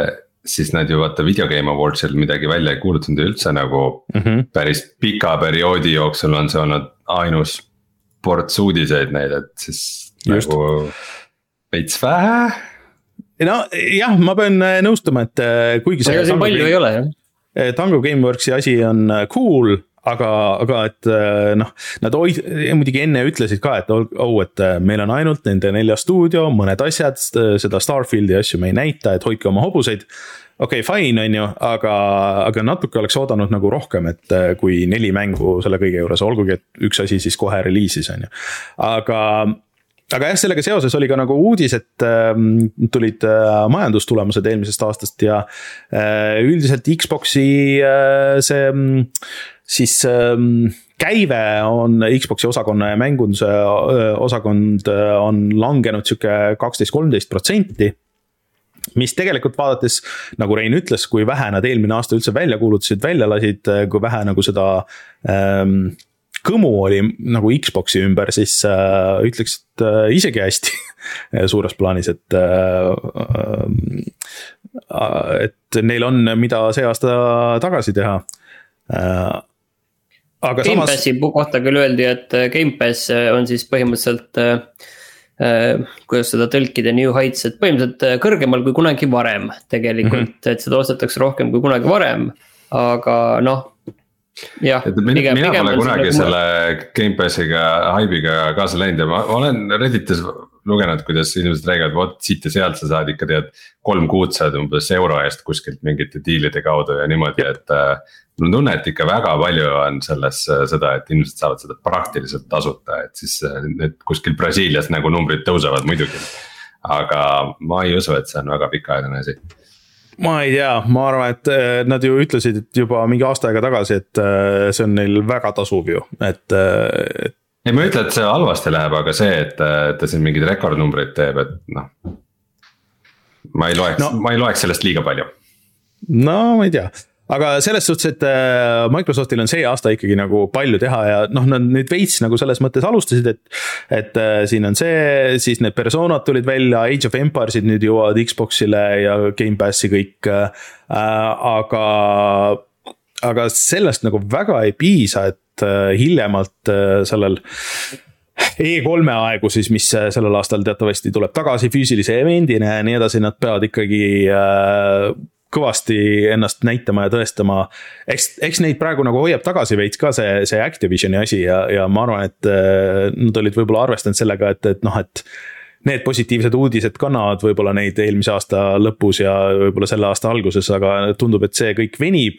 siis nad ju vaata Video Game Awardsil midagi välja ei kuulutanud üldse nagu mm -hmm. päris pika perioodi jooksul on see olnud ainus ports uudiseid neid, et siis just. Nagu veits vähe. No jah, ma pean nõustuma, et kuigi see Tango, palju Game, ei ole, jah. Tango Gameworksi asi on cool, aga, aga et noh, nad hoid, muidugi enne ütlesid ka, et oh, et meil on ainult nende nelja stuudio, mõned asjad, seda Starfieldi asju me ei näita, et hoidke oma hobuseid. Okei, okay, fine on ju, aga, aga natuke oleks oodanud nagu rohkem, et kui neli mängu selle kõige juures, olgugi, et üks asi siis kohe reliisis on ju. Aga Aga jah, sellega seoses oli ka nagu uudis, et äh, tulid äh, majandustulemused eelmisest aastast ja äh, üldiselt Xboxi äh, see siis äh, käive on Xboxi osakonna ja mängunduse äh, osakond äh, on langenud siuke kaksteist kolmteist protsenti, mis tegelikult vaadates, nagu Rein ütles, kui vähe nad eelmine aasta üldse välja kuulutasid, välja lasid, kui vähe nagu seda äh, kõmu oli nagu Xboxi ümber, siis äh, ütleks, et äh, isegi hästi suures plaanis, et äh, äh, et neil on, mida see aasta tagasi teha äh,. Aga Game Passi samas... kohta küll öeldi, et Game Pass on siis põhimõtteliselt äh, kuidas seda tõlkida New Heights, et põhimõtteliselt kõrgemal kui kunagi varem tegelikult, mm -hmm. et seda ostetakse rohkem kui kunagi varem, aga noh jah, et mina, pigem, mina pole kunagi nagu selle Game Passiga haibiga kaasa läinud ja ma olen Redditis lugenud, kuidas inimesed räägivad, vot siit ja sealt sa saad ikka tead kolm kuud saad umbes euro eest kuskilt mingite diilide kaudu ja niimoodi, et äh, mul on tunne, et ikka väga palju on selles seda, et inimesed saavad seda praktiliselt tasuta, et siis need kuskil Brasiilias nagu numbrid tõusevad muidugi, aga ma ei usu, et see on väga pikaajaline asi. Ma ei tea, ma arvan, et nad ju ütlesid et juba mingi aasta aega tagasi, et see on neil väga tasuv ju, et, et... ei, ma ütlen, et see halvasti läheb, aga see, et ta siin mingid rekordnumbrid teeb, et noh, ma ei loeks no., ma ei loeks sellest liiga palju. No ma ei tea, aga selles suhtes, et Microsoftil on see aasta ikkagi nagu palju teha ja noh, nad nüüd veits nagu selles mõttes alustasid, et, et siin on see, siis need personad tulid välja, Age of Empiresid nüüd jõuavad Xboxile ja Game Passi kõik, aga, aga sellest nagu väga ei piisa, et hiljemalt sellel E kolme aegu siis, mis sellel aastal teatavasti tuleb tagasi füüsilise evendina ja nii edasi, nad peavad ikkagi kõvasti ennast näitama ja tõestama. Eks, eks neid praegu nagu hoiab tagasi veits ka see, see Activisioni asi ja, ja ma arvan, et nad olid võib-olla arvestanud sellega, et, et noh, et need positiivsed uudised kannavad võib-olla neid eelmise aasta lõpus ja võib-olla selle aasta alguses, aga tundub, et see kõik venib.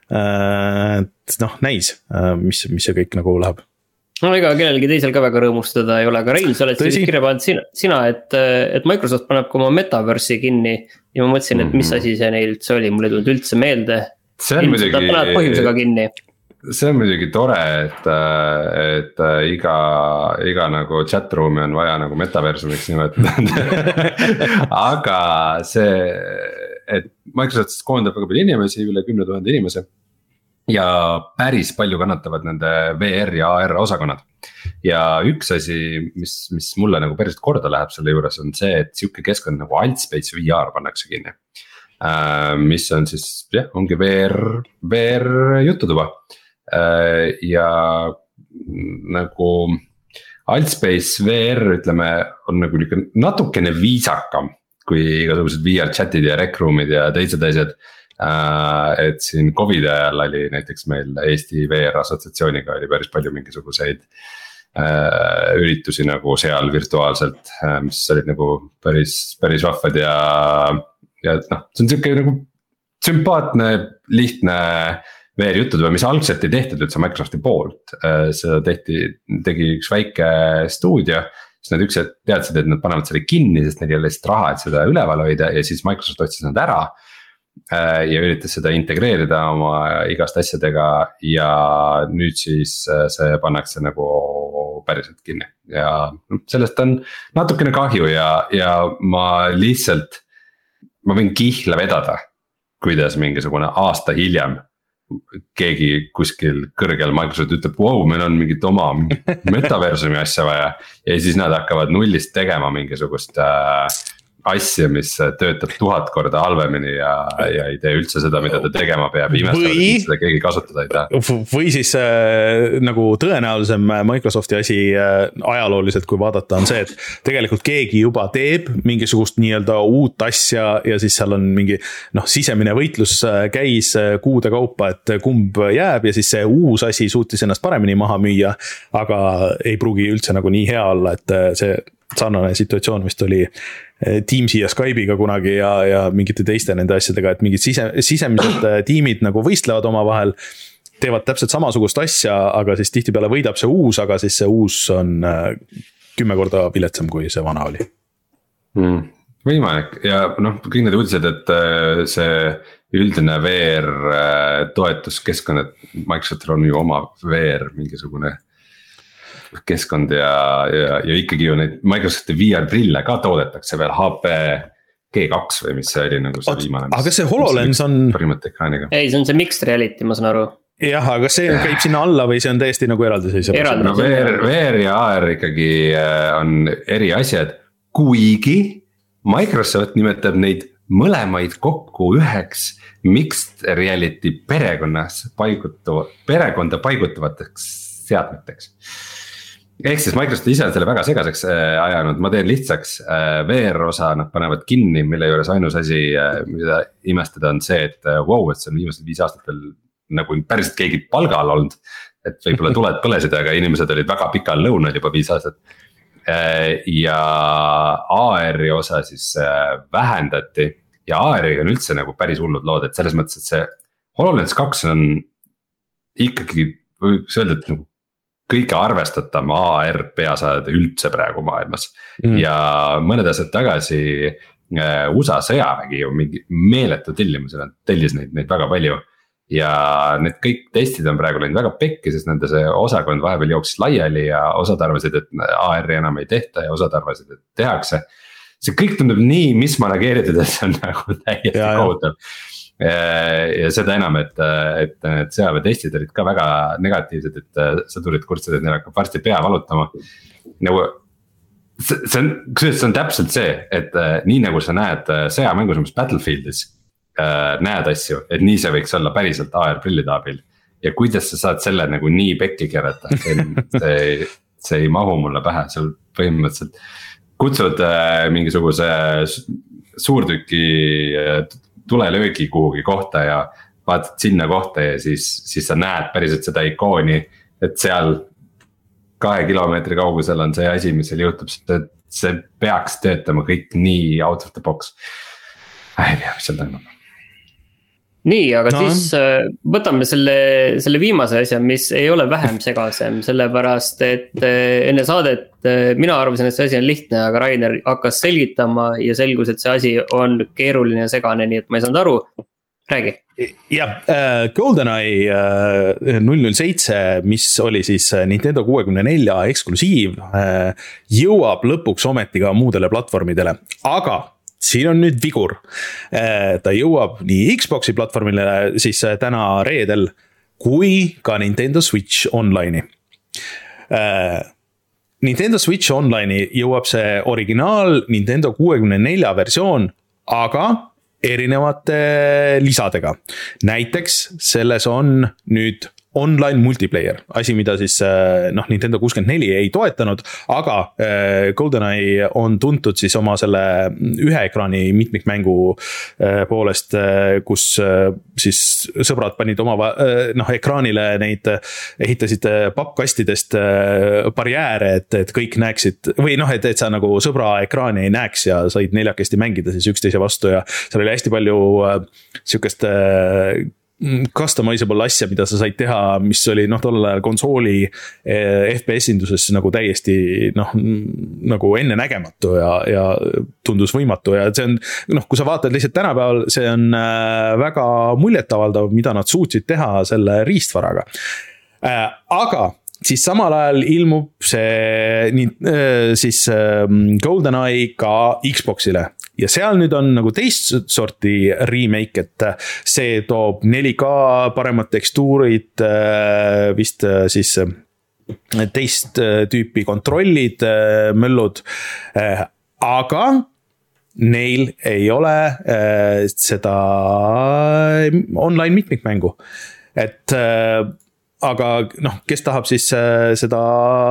Et noh, näis, mis, mis see kõik nagu läheb. No ega kellelgi teisel ka väga rõõmustada ei ole, aga Rein, sa oled siis kirja pannud sina, sina et, et Microsoft paneb ka oma metaversi kinni ja ma mõtlesin, et mis asi see neil üldse oli, mul ei tulnud üldse meelde. See on muidugi, ta paneb põhjusega kinni. See on muidugi tore, et, et iga, iga nagu chatroom'i on vaja nagu metaversumiks nimetada. Aga see, et Microsoft koondab väga palju inimesi, üle kümne tuhande inimese. Ja päris palju kannatavad nende V R ja A R osakonnad. Ja üks asi, mis, mis mulle nagu päris korda läheb selle juures on see, et siuke keskkond nagu Altspace V R pannakse kinni. Mis on siis, jah, ongi V R, V R jututuba. Ja nagu Altspace V R, ütleme, on nagu natukene viisakam kui igasugused V R chatid ja rec room'id ja teised asjad. Uh, et siin Covid ajal oli näiteks meil Eesti V R assotsiatsiooniga oli päris palju mingisuguseid uh, üritusi nagu seal virtuaalselt, uh, mis olid nagu päris, päris vahvad ja, ja noh, see on siuke nagu sümpaatne, lihtne V R jutud, mis algselt ei tehtud üldse Microsofti poolt, uh, seda tehti, tegi üks väike stuudio, siis nad üks teadsid, et nad panevad selle kinni, sest neil ei ole lihtsalt raha, et seda üleval hoida ja siis Microsoft otsis nad ära. Ja üritas seda integreerida oma igast asjadega ja nüüd siis see pannakse nagu päriselt kinni. Ja sellest on natukene kahju ja, ja ma lihtsalt, ma võin kihla vedada, kuidas mingisugune aasta hiljem keegi kuskil kõrgel Microsoft ütleb, wow, meil on mingit oma metaversumi asja vaja. Ja siis nad hakkavad nullist tegema mingisugust asja, mis töötab tuhat korda halvemini ja, ja ei tee üldse seda, mida ta tegema peab, imestavad, et seda keegi kasutada ei taha. Või siis äh, nagu tõenäolisem Microsofti asi äh, ajalooliselt, kui vaadata, on see, et tegelikult keegi juba teeb mingisugust nii-öelda uut asja ja siis seal on mingi noh, sisemine võitlus käis kuude kaupa, et kumb jääb ja siis see uus asi suutis ennast paremini maha müüa, aga ei pruugi üldse nagu nii hea olla, et see sarnane situatsioon vist oli Teamsi ja Skype'iga kunagi ja, ja mingite teiste nende asjadega, et mingid sise, sisemised tiimid nagu võistlevad oma vahel, teevad täpselt samasugust asja, aga siis tihtipeale võidab see uus, aga siis see uus on kümme korda viletsam, kui see vana oli mm,. Võimalik ja noh, kõik need uudised, et see üldine V R toetuskeskkond, et Microsoftil on ju oma V R mingisugune keskkond ja, ja, ja ikkagi ju neid Microsofti V R prille ka toodetakse veel H P G kaks või mis see oli nagu see viimane. Aga see HoloLens on. Parimate ekraaniga. Ei, see on see mixed reality, ma saan aru. Jah, aga see käib sinna alla või see on täiesti nagu eraldi seis? No V R, V R ja A R ikkagi on eri asjad, kuigi Microsoft nimetab neid mõlemaid kokku üheks mixed reality perekonnas paigutuva, perekonda paigutavateks seadmeteks. Ehk siis Microsoft ise on selle väga segaseks ajanud, ma teen lihtsaks, V R osa nad panevad kinni, mille juures ainus asi, mida imestada on see, et wow, et see on viimased viis aastat veel nagu päriselt keegi palgal olnud. Et võibolla tuled põlesid, aga inimesed olid väga pikal lõunal juba viis aastat. Ja A R-i osa siis vähendati ja A R-i on üldse nagu päris hullud lood, et selles mõttes, et see HoloLens kaks on ikkagi, võib öelda, et nagu kõige arvestatam A R peasaade üldse praegu maailmas mm. ja mõned asjad tagasi U S A sõjavägi ju mingi meeletu tellimusel, tellis neid, neid väga palju ja need kõik testid on praegu läinud väga pekki, sest nende see osakond vahepeal jooksis laiali ja osad arvasid, et A R-i enam ei tehta ja osad arvasid, et tehakse. See kõik tundub nii mismanageeritud, et see on nagu täiesti kohutav. Ja seda enam, et, et need sõjaväetestid olid ka väga negatiivsed, et sõdurid kurtsid, et neil hakkab varsti pea valutama. Nagu, see, see, on, see on täpselt see, et nii nagu sa näed sõjamängus umbes Battlefieldis, näed asju, et nii see võiks olla päriselt A R-prillide abil. Ja kuidas sa saad selle nagu nii pekki kerata, see, see ei mahu mulle pähe, seal põhimõtteliselt kutsud mingisuguse suurtüki tulelöögi kuhugi kohta ja vaatad sinna kohta ja siis, siis sa näed päriselt seda ikooni, et seal kahe kilomeetri kaugusel on see asi, mis seal juhtub, see peaks töötama kõik nii out of the box. Ei tea, mis seal toimub. Nii, aga no. siis võtame selle, selle viimase asja, mis ei ole vähem segasem, sellepärast et enne saadet mina arvasin, et see asi on lihtne, aga Rainer hakkas selgitama ja selgus, et see asi on keeruline ja segane, nii et ma ei saanud aru. Räägi. Jah, GoldenEye null null seitse, mis oli siis Nintendo kuuekümne nelja eksklusiiv, jõuab lõpuks ometi ka muudele platvormidele, aga siin on nüüd vigur. Ta jõuab nii Xboxi platvormile siis täna reedel, kui ka Nintendo Switch Online'i. Nintendo Switch Online'i jõuab see originaal Nintendo kuuekümne nelja versioon, aga erinevate lisadega. Näiteks selles on nüüd online multiplayer, asi mida siis noh, Nintendo kuuskümmend neli ei toetanud, aga GoldenEye on tuntud siis oma selle ühe ekraani mitmikmängu poolest, kus siis sõbrad panid oma noh, ekraanile neid, ehitasid pappkastidest barjääre, et, et kõik näeksid, või noh, et, et sa nagu sõbra ekraani ei näeks ja said neljakesti mängida siis üksteise vastu ja seal oli hästi palju sihukest customizable asja, mida sa said teha, mis oli noh, tollel ajal konsooli F P S-induses nagu täiesti noh, nagu enne nägematu ja, ja tundus võimatu ja see on, noh, kui sa vaatad lihtsalt tänapäeval, see on väga muljetavaldav, mida nad suutsid teha selle riistvaraga. Aga siis samal ajal ilmub see siis GoldenEye ka Xboxile. Ja seal nüüd on nagu teist sorti remake, et see toob neli K paremad tekstuurid, vist siis teist tüüpi kontrollid, möllud, aga neil ei ole äh, seda online mitmikmängu, et äh, aga noh, kes tahab siis äh, seda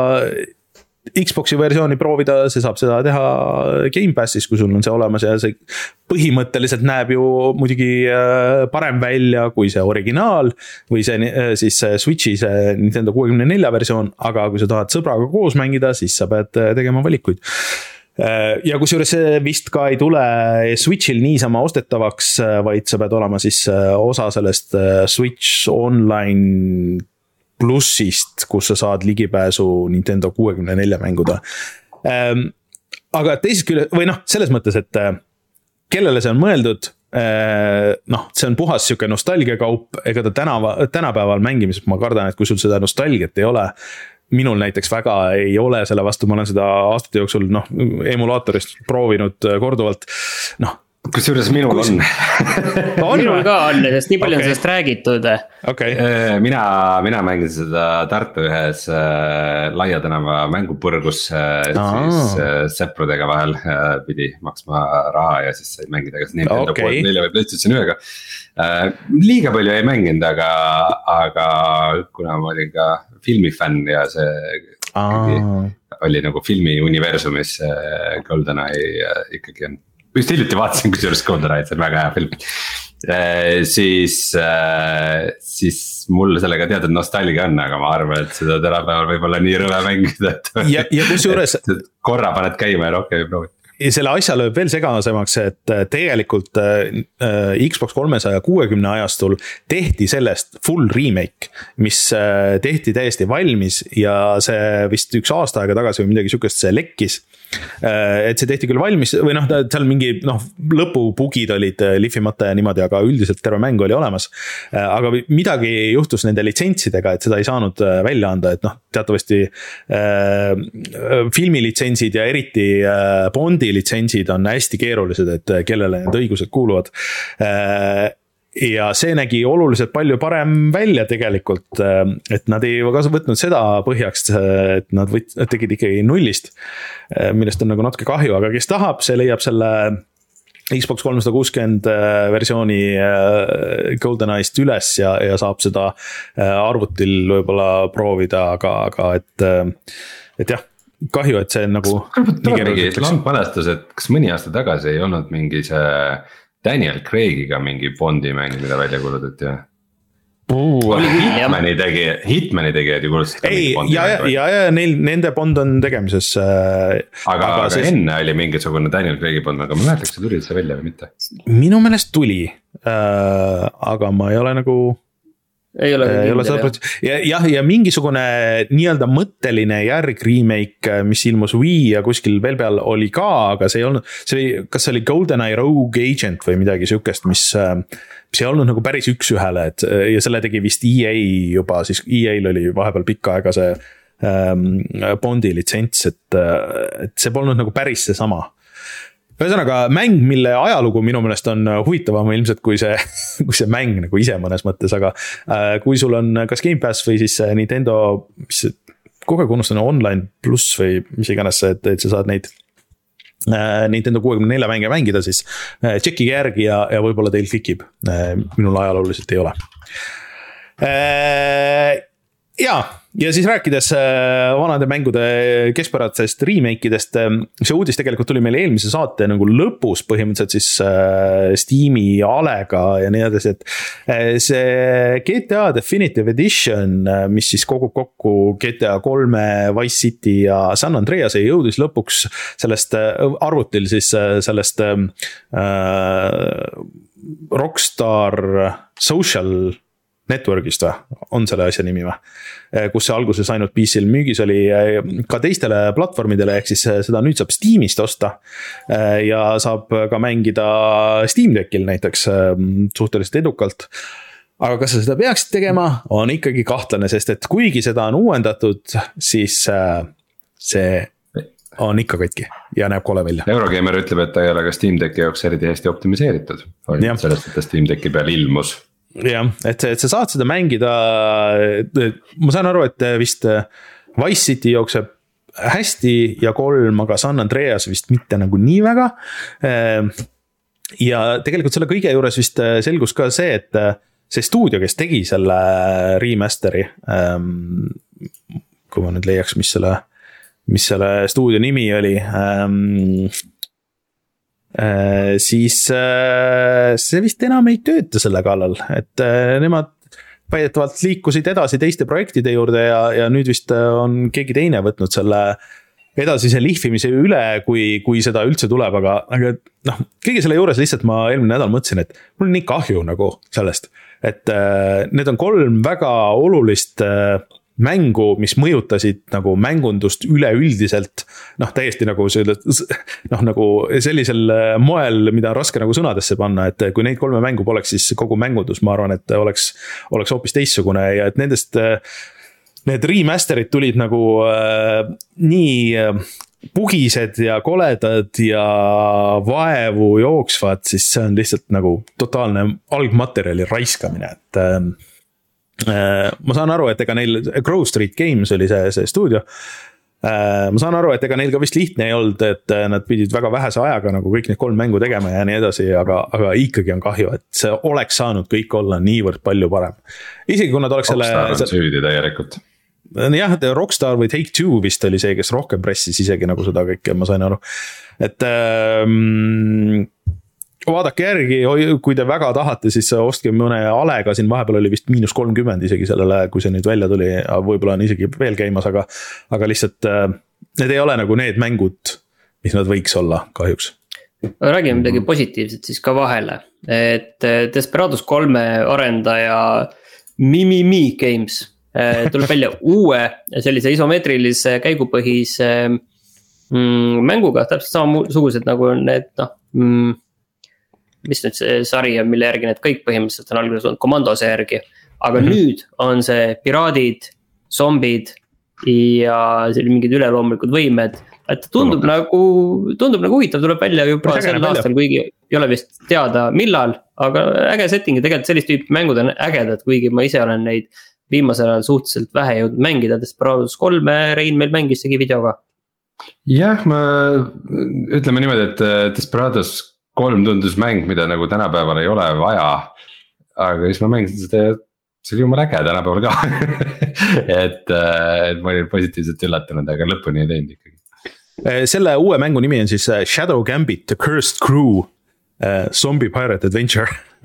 Xbox'i versiooni proovida, see saab seda teha Gamepassis, kui sul on see olemas ja see põhimõtteliselt näeb ju muidugi parem välja kui see originaal või see siis Switch'i see Nintendo kuuekümne nelja versioon, aga kui sa tahad sõbraga koos mängida, siis sa pead tegema valikuid. Ja kusjuures see vist ka ei tule Switch'il niisama ostetavaks, vaid sa pead olema siis osa sellest Switch Online plussist, kus sa saad ligipääsu Nintendo kuuekümne nelja mänguda. Ähm, aga teisest küll, või noh, selles mõttes, et kellele see on mõeldud, äh, noh, see on puhas siuke nostalgiakaup, ega ta tänava, tänapäeval mängimises, ma kardan, et kui sul seda nostalgiat ei ole, minul näiteks väga ei ole selle vastu, ma olen seda aastate jooksul, noh, emulaatorist proovinud korduvalt, noh, kusjuures minul on, on minul ka on, sest nii palju okay. on sellest räägitud. Okay. mina, mina mängin seda Tartu ühes äh, Laia tänava mängupõrgus äh, siis äh, seprudega vahel äh, pidi maksma raha ja siis sai mängida kas Nintendo okay. kuuekümne nelja või PlayStation ühega äh, liiga palju ei mänginud, aga, aga kuna ma olin ka filmifänn ja see oli nagu filmi universumis äh, GoldenEye äh, ikkagi on. Just hiljuti vaatasin, kusjuures GoldenEye, see on väga hea film. Eh, siis, eh, siis mul sellega teatud nostalgia on, aga ma arvan, et seda tänapäeval võib olla nii rõve mängida, et ja, ja kusjuures korra paned käima ja rohkem ei proovi. Ja selle asja lööb veel segasemaks, et tegelikult Xbox kolmesaja kuuekümne ajastul tehti sellest full remake, mis tehti täiesti valmis ja see vist üks aasta aega tagasi või midagi sükest see lekkis. Et see tehti küll valmis või noh, seal mingi noh, lõpupugid olid lihvimata ja niimoodi, aga üldiselt terve mäng oli olemas. Aga midagi juhtus nende litsentsidega, et seda ei saanud välja anda, et noh, teatavasti äh, filmilitsentsid ja eriti äh, Bondi litsentsid on hästi keerulised, et kellele need õigused kuuluvad. Äh, ja see nägi oluliselt palju parem välja tegelikult, et nad ei kaasa võtnud seda põhjaks, et nad võt, tegid ikkagi nullist, millest on nagu natuke kahju, aga kes tahab, see leiab selle Xbox kolmsada kuuskümmend versiooni GoldenEye'st üles ja, ja saab seda arvutil võib-olla proovida, aga, aga et, et jah, kahju, et see on nagu mingi langmälestus, et kas mõni aasta tagasi ei olnud mingi see Daniel Craigiga mingi Bondi mäng, mida välja kuulutati ja uh, Hitmani tegi, Hitmani tegijad ju kuulutasid ei, ja, ja, ja, ja neil, nende Bond on tegemises äh, aga, aga, aga see... enne oli mingisugune Daniel Craigi Bond, aga ma mäletaks, see tuli see välja või mitte? Minu meelest tuli äh, aga ma ei ole nagu ei ole, ei ole ja, jah, ja mingisugune nii-öelda mõtteline järg remake, mis ilmus Wii ja kuskil veel peal oli ka, aga see ei olnud, see oli, kas see oli GoldenEye Rogue Agent või midagi sükest, mis, mis ei olnud nagu päris üks ühele, et ja selle tegi vist E A juba, siis E A-l oli vahepeal pikka aega see ähm, Bondi litsents, et, et see polnud nagu päris see sama. Ühesõnaga mäng, mille ajalugu minu meelest on huvitavam ilmselt kui see, kui see mäng nagu ise mõnes mõttes, aga kui sul on kas Game Pass või siis Nintendo, mis kogu aeg unustan online pluss või mis iganes, et, et sa saad neid Nintendo kuuekümne nelja mänge mängida, siis tšekkige järgi ja, ja võib-olla teil klikib. Minul ajaloolised ei ole. Ja, ja siis rääkides vanade mängude keskpärasest remake-idest, see uudis tegelikult tuli meil eelmise saate nagu lõpus põhimõtteliselt siis Steam'i alega ja nii edasi, et see G T A Definitive Edition, mis siis kogub kokku G T A kolme, Vice City ja San Andreas jõudis lõpuks sellest arvutil siis sellest äh, Rockstar Social Networkist või, on selle asja nimi või, kus see alguses ainult P C-l müügis oli ka teistele platvormidele, ehk siis seda nüüd saab Steamist osta ja saab ka mängida Steam Deckil näiteks suhteliselt edukalt. Aga kas sa seda peaksid tegema, on ikkagi kahtlane, sest et kuigi seda on uuendatud, siis see on ikka katki ja näeb kole välja. Eurogamer ütleb, et ta ei ole ka Steam Decki jaoks eriti hästi optimiseeritud, sellest, et ta Steam Decki peal ilmus. jah, et, et sa saad seda mängida, ma saan aru, et vist Vice City jookseb hästi ja kolm, aga San Andreas vist mitte nagu nii väga. Ja tegelikult selle kõige juures vist selgus ka see, et see stuudio, kes tegi selle remasteri, kui ma nüüd leiaks, mis selle, mis selle stuudio nimi oli, siis see vist enam ei tööta selle kallal, et nemad väidetavalt liikusid edasi teiste projektide juurde ja, ja nüüd vist on keegi teine võtnud selle edasise lihvimise üle, kui, kui seda üldse tuleb, aga, aga noh, kõige selle juures lihtsalt ma eelmine nädal mõtlesin, et mul on nii kahju nagu sellest, et äh, need on kolm väga olulist äh, mängu, mis mõjutasid nagu mängundust üleüldiselt, noh täiesti nagu selle, noh nagu sellisel moel, mida on raske nagu sõnadesse panna, et kui neid kolme mängu poleks, siis kogu mängundus, ma arvan, et oleks, oleks hoopis teistsugune ja et nendest, need remasterid tulid nagu äh, nii pugised ja koledad ja vaevu jooksvad, siis see on lihtsalt nagu totaalne algmaterjali raiskamine, et äh, ma saan aru, et ega neil Grove Street Games oli see, see stuudio. Ma saan aru, et ega neil ka vist lihtne ei olnud, et nad pidid väga vähese ajaga nagu kõik need kolm mängu tegema ja nii edasi, aga, aga ikkagi on kahju, et see oleks saanud kõik olla niivõrd palju parem. Isegi kui nad oleks Rockstar selle... on süüdi täielikult. Jah, Rockstar või Take-Two vist oli see, kes rohkem pressis isegi nagu seda kõike, ma sain aru. Et... Ähm, vaadake järgi, kui te väga tahate, siis ostke mõne alega, siin vahepeal oli vist miinus kolmkümmend isegi sellele, kui see nüüd välja tuli, võib-olla on isegi veel käimas, aga, aga lihtsalt need ei ole nagu need mängud, mis nad võiks olla kahjuks. Räägime midagi positiivset siis ka vahele, et Desperados kolme arendaja Mimimi Games tuleb välja uue sellise isomeetrilise käigupõhise mänguga, täpselt samasugused nagu need, noh, mis nüüd see sari on, mille järgi need kõik põhimõtteliselt on alguses olnud komandose järgi, aga mm-hmm. nüüd on see piraadid, zombid ja mingid üleloomulikud võimed, et tundub Tundub. nagu, tundub nagu huvitav, tuleb välja juba sel aastal, kuigi ei ole vist teada millal, aga äge setting ja tegelikult sellist tüüpi mängud on ägedad, kuigi ma ise olen neid viimasel ajal suhteliselt vähe jõudnud mängida, Desperados kolme Rein meil mängis segi videoga. Jah, ma ütleme niimoodi, et Desperados kolm tundus mäng, mida nagu tänapäeval ei ole vaja, aga siis ma mängisin seda, see oli jumala äge tänapäeval ka et, et ma olin positiivselt üllatunud, aga lõpuni ei teinud ikkagi. Selle uue mängu nimi on siis Shadow Gambit, The Cursed Crew, Zombie Pirate Adventure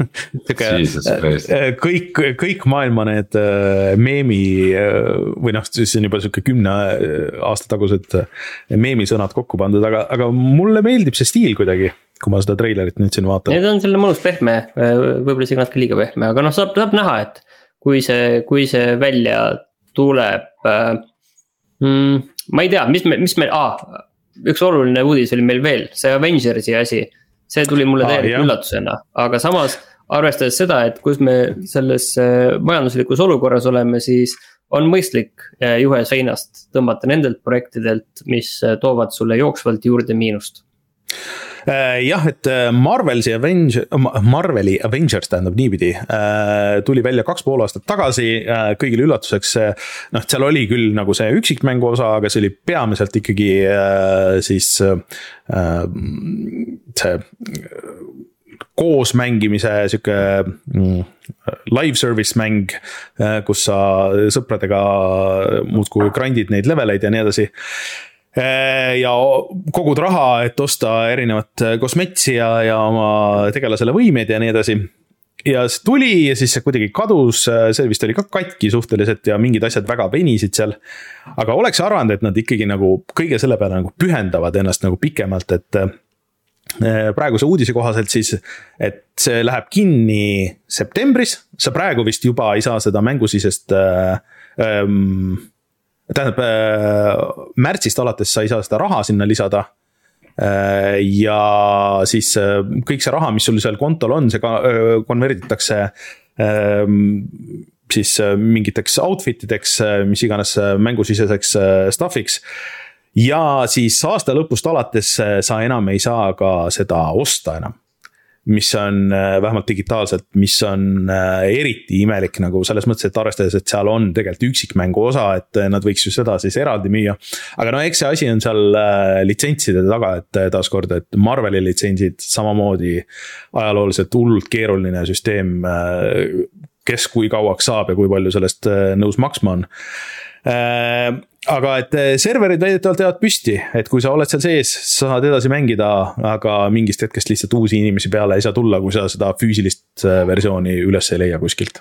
kõik, kõik maailma need meemi või noh, siis on juba siuke kümne aasta tagused meemisõnad kokku pandud, aga, aga mulle meeldib see stiil kuidagi, kui ma seda treilerit nüüd siin vaatan. Need on selle mõnus pehme, võib-olla isegi natuke liiga pehme, aga noh, saab, saab näha, et kui see, kui see välja tuleb, mm, ma ei tea, mis me, mis me, ah, üks oluline uudis oli meil veel, see Avengersi asi, see tuli mulle täielikult ah, üllatusena, aga samas arvestades seda, et kus me selles majanduslikus olukorras oleme, siis on mõistlik juhe seinast tõmmata nendelt projektidelt, mis toovad sulle jooksvalt juurde miinust. Jah, et Marvelsi Avenger, Marveli Avengers tähendab niipidi, tuli välja kaks pool aastat tagasi, kõigile üllatuseks, noh, seal oli küll nagu see üksikmängu osa, aga see oli peamiselt ikkagi siis see koos mängimise siuke live service mäng, kus sa sõpradega muudkui grindid neid leveleid ja nii edasi. Ja kogud raha, et osta erinevat kosmetsi ja, ja oma tegelasele võimeid ja nii edasi. Ja see tuli ja siis see kuidagi kadus, see vist oli ka katki suhteliselt ja mingid asjad väga venisid seal. Aga oleks arvanud, et nad ikkagi nagu kõige selle peale nagu pühendavad ennast nagu pikemalt, et praeguse uudise kohaselt siis, et see läheb kinni septembris, sa praegu vist juba ei saa seda mängusisest ähm, tähendab, märtsist alates sa ei saa seda raha sinna lisada ja siis kõik see raha, mis sul seal kontol on, see konverditakse siis mingiteks outfitideks, mis iganes mängusiseseks stuffiks ja siis aasta lõpust alates sa enam ei saa ka seda osta enam. mis on vähemalt digitaalselt, mis on eriti imelik nagu selles mõttes, et arvestades, et seal on tegelikult üksikmängu osa, et nad võiks ju seda siis eraldi müüa. Aga no eks see asi on seal litsentside taga, et taaskord, et Marveli litsentsid samamoodi ajalooliselt hullult keeruline süsteem, kes kui kauaks saab ja kui palju sellest nõus maksma on. Aga et serverid väidetavalt jäävad püsti, et kui sa oled seal sees, sa saad edasi mängida, aga mingist hetkest lihtsalt uusi inimesi peale ei saa tulla, kui sa seda füüsilist versiooni üles ei leia kuskilt.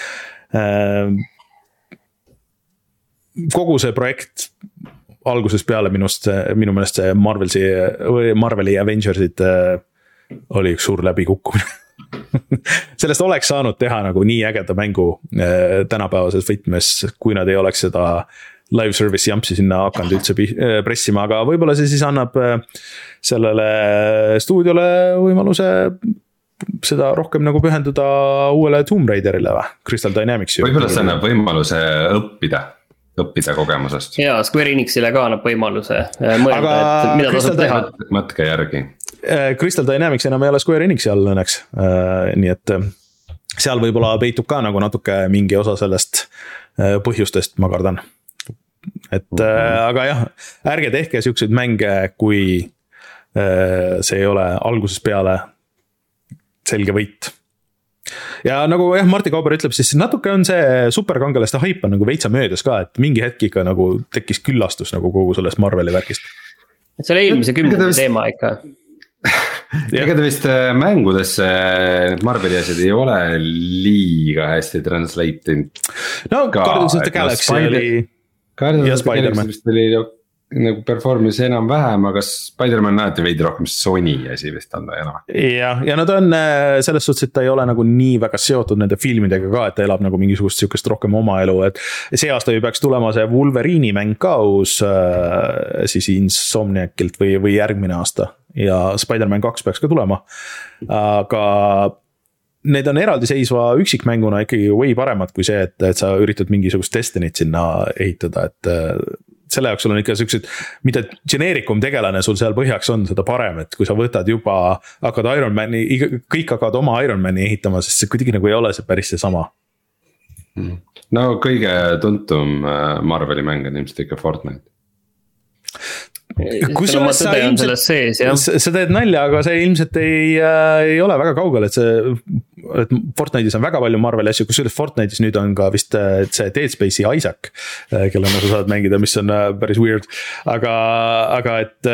Kogu see projekt algusest peale minust, minu meelest see Marvelsi, Marveli Avengersid oli üks suur läbikukkumine. Sellest oleks saanud teha nagu nii ägeda mängu tänapäevases võtmes, kui nad ei oleks seda live service jampsi sinna hakanud üldse pressima, aga võib-olla see siis annab sellele stuudiole võimaluse seda rohkem nagu pühenduda uuele Tomb Raiderile või? Crystal Dynamics. Võib-olla see annab võimaluse õppida, õppida kogemusest. Jaa, Square Enixile ka annab võimaluse mõelda, aga et mida tasub teha. Mõtke järgi. Crystal Dynamics enam ei ole Square Enixi all õnneks, nii et seal võib-olla peitub ka nagu natuke mingi osa sellest põhjustest, ma kardan. Et mm-hmm. aga jah, ärge tehke siukseid mänge, kui see ei ole algusest peale selge võit. Ja nagu jah, Martti Kauber ütleb, siis natuke on see superkangelaste haip on nagu veitsa möödas ka, et mingi hetk ikka nagu tekkis küllastus nagu kogu sellest Marveli värkist. Et see oli eelmise kümnenda teema ikka. Ega ta vist mängudesse need Marveli asjad ei ole liiga hästi translated. No Guardians of the Galaxy oli Guardians of the Galaxy vist oli nagu performance enam-vähem, aga Spider-Man näete veidi rohkem Sony asi vist on ta enam. Ja, ja nad on selles suhtes, et ta ei ole nagu nii väga seotud nende filmidega ka, et ta elab nagu mingisugust sihukest rohkem oma elu, et see aasta ju peaks tulema see Wolverine'i mäng ka uus siis Insomniacilt või, või järgmine aasta ja Spider-Man kaks peaks ka tulema, aga need on eraldiseisva üksikmänguna ikkagi way paremad kui see, et, et sa üritad mingisugust Destiny't sinna ehitada, et selle jaoks sul on ikka sellised, mida geneerikum tegelane sul seal põhjaks on, seda parem, et kui sa võtad juba, hakkad Iron Mani, kõik hakkavad oma Iron Mani ehitama, sest see kuidagi nagu ei ole see päris see sama. No kõige tuntum Marveli mäng on ilmselt ikka Fortnite. Kusjuures sa ilmselt, sees, sa teed nalja, aga see ilmselt ei, ei ole väga kaugel, et see, et Fortnite'is on väga palju Marveli asju, kusjuures Fortnite'is nüüd on ka vist see Dead Space'i Isaac, kellena sa saad mängida, mis on päris weird, aga, aga et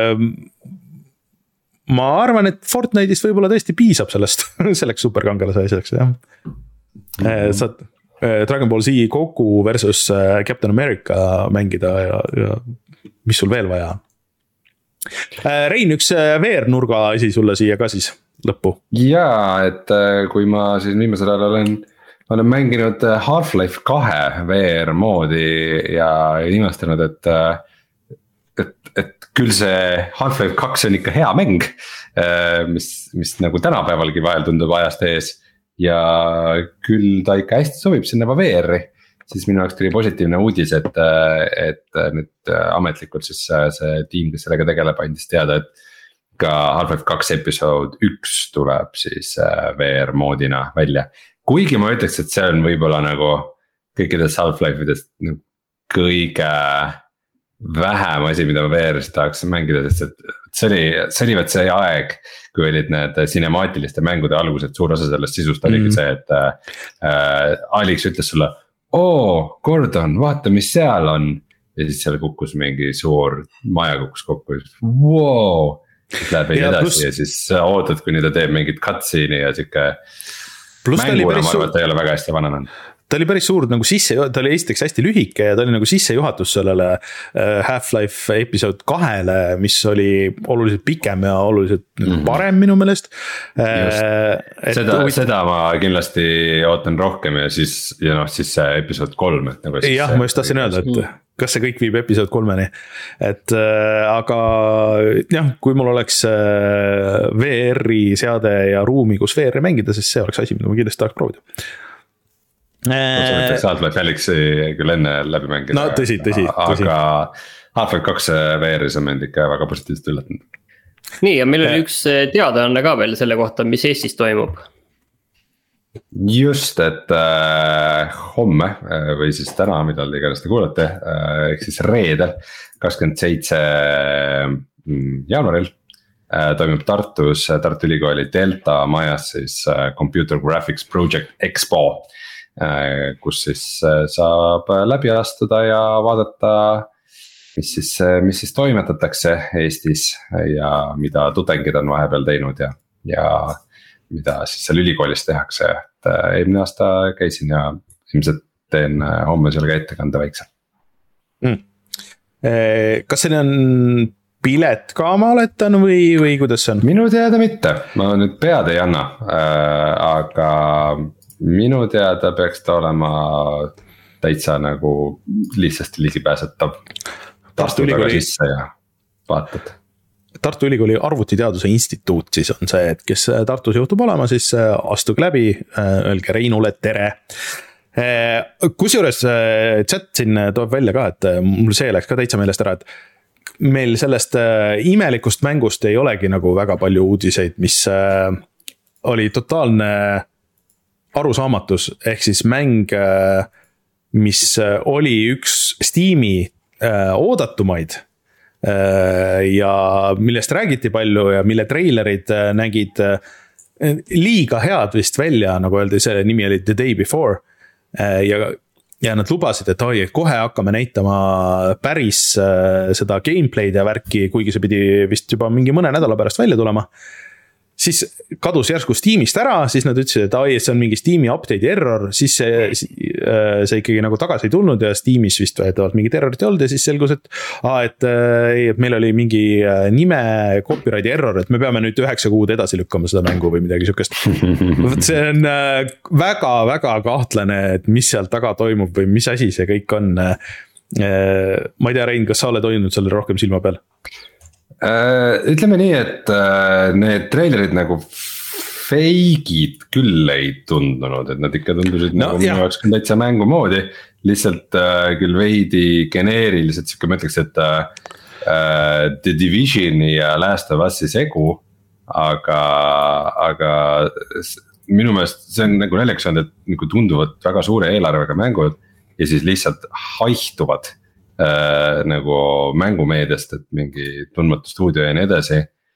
ma arvan, et Fortnite'is võib-olla tõesti piisab sellest, selleks superkangelase asjaks, jah. Mm-hmm. Saad Dragon Ball Z Goku versus Captain America mängida ja, ja mis sul veel vaja on? Rein, üks V R-nurga asi sulle siia ka siis lõppu. Jaa, et kui ma siis viimasel ajal olen, olen mänginud Half-Life kahe V R-moodi ja imestanud, et, et, et küll see Half-Life kaks on ikka hea mäng, mis, mis nagu tänapäevalgi vahel tundub ajast ees ja küll ta ikka hästi sobib sinna V R-i. Siis minu jaoks tuli positiivne uudis, et, et nüüd ametlikult siis see tiim, kes sellega tegeleb, andis teada, et ka Half-Life kaks episood üks tuleb siis V R-moodina välja. Kuigi ma ütleks, et see on võib-olla nagu kõikidest Half-Life'idest kõige vähem asi, mida V R-is tahaks mängida, sest et see oli, see oli võt see aeg, kui olid need sinemaatiliste mängude algused, suur osa sellest sisust oligi mm. see, et äh, Alex ütles sulle, oo, Gordon, vaata, mis seal on. Ja siis seal kukkus mingi suur maja kukkus kokku. Wow. Siis läheb ja edasi plus... ja siis ootad, kuni ta teeb mingit cutscene'i ja siuke mänguna ma arvan, et ta ei ole väga hästi vananenud. Ta oli päris suur nagu sisse, ta oli esiteks hästi lühike ja ta oli nagu sissejuhatus sellele Half-Life episood kahele, mis oli oluliselt pikem ja oluliselt mm-hmm. parem minu meelest. Seda, huvit... seda ma kindlasti ootan rohkem ja siis, ja noh, siis see episood kolm. Et nagu jah, ma just tahtsin öelda, et kas see kõik viib episood kolmeni. Et aga jah, kui mul oleks V R-i seade ja ruumi, kus V R-i mängida, siis see oleks asi, mida ma kindlasti tahaks proovida. Sa Half-Life Alyxi küll enne läbi mängida. No tõsi, tõsi, tõsi. Aga Half-Life kaks V R-is on mind ikka väga positiivselt üllatanud. nii, ja meil oli üks teadaanne ka veel selle kohta, mis Eestis toimub. Just, et äh, homme või siis täna, mida iganes te kuulete, äh, ehk siis reedel, kakskümmend seitse jaanuaril äh, toimub Tartus, Tartu Ülikooli Delta majas siis äh, Computer Graphics Project Expo. Äh, kus siis äh, saab läbi astuda ja vaadata, mis siis, mis siis toimetatakse Eestis ja mida tudengid on vahepeal teinud ja, ja mida siis seal ülikoolis tehakse, et eelmine aasta käisin ja ilmselt teen homme seal ka ettekande väikse mm.. Kas see on pilet ka, ma oletan, või, või kuidas see on? Minu teada mitte, ma nüüd pead ei anna, aga minu teada peaks ta olema täitsa nagu lihtsasti ligipääsetav. Tartu Ülikooli sisse ja vaatad. Tartu Ülikooli arvutiteaduse instituut siis on see, et kes Tartus juhtub olema, siis astuge läbi, öelge Reinule tere. Kusjuures chat siin toob välja ka, et mul see läks ka täitsa meelest ära, et meil sellest imelikust mängust ei olegi nagu väga palju uudiseid, mis oli totaalne arusaamatus, ehk siis mäng, mis oli üks Steam'i oodatumaid ja millest räägiti palju ja mille treilerid nägid liiga head vist välja, nagu öeldi, selle nimi oli The Day Before ja, ja nad lubasid, et oi, kohe hakkame näitama päris seda gameplay'd ja värki, kuigi see pidi vist juba mingi mõne nädala pärast välja tulema. Siis kadus järsku Steamist ära, siis nad ütlesid, et ai, see on mingi Steam'i update'i error, siis see, see ikkagi nagu tagasi ei tulnud ja Steamis vist väidavalt mingit errorit ei olnud ja siis selgus, et, aa, et, et meil oli mingi nime copyrighti error, et me peame nüüd üheksa kuud edasi lükkama seda mängu või midagi sükest. See on väga-väga kahtlane, et mis seal taga toimub või mis asi see kõik on. Ma ei tea, Rein, kas sa oled hoidnud selle rohkem silma peal? Ütleme nii, et need treilerid nagu feigid küll ei tundunud, et nad ikka tundusid no, nagu minu jaoks küll täitsa mängu moodi. Lihtsalt äh, küll veidi geneeriliselt, siuke ma ütleks, et äh, The Divisioni ja Last of Us'i segu, aga, aga minu meelest see on nagu naljakas olnud, et nagu tunduvad väga suure eelarvega mängud ja siis lihtsalt haihtuvad Äh, nagu mängumeediast, et mingi tundmatu stuudio ja nii edasi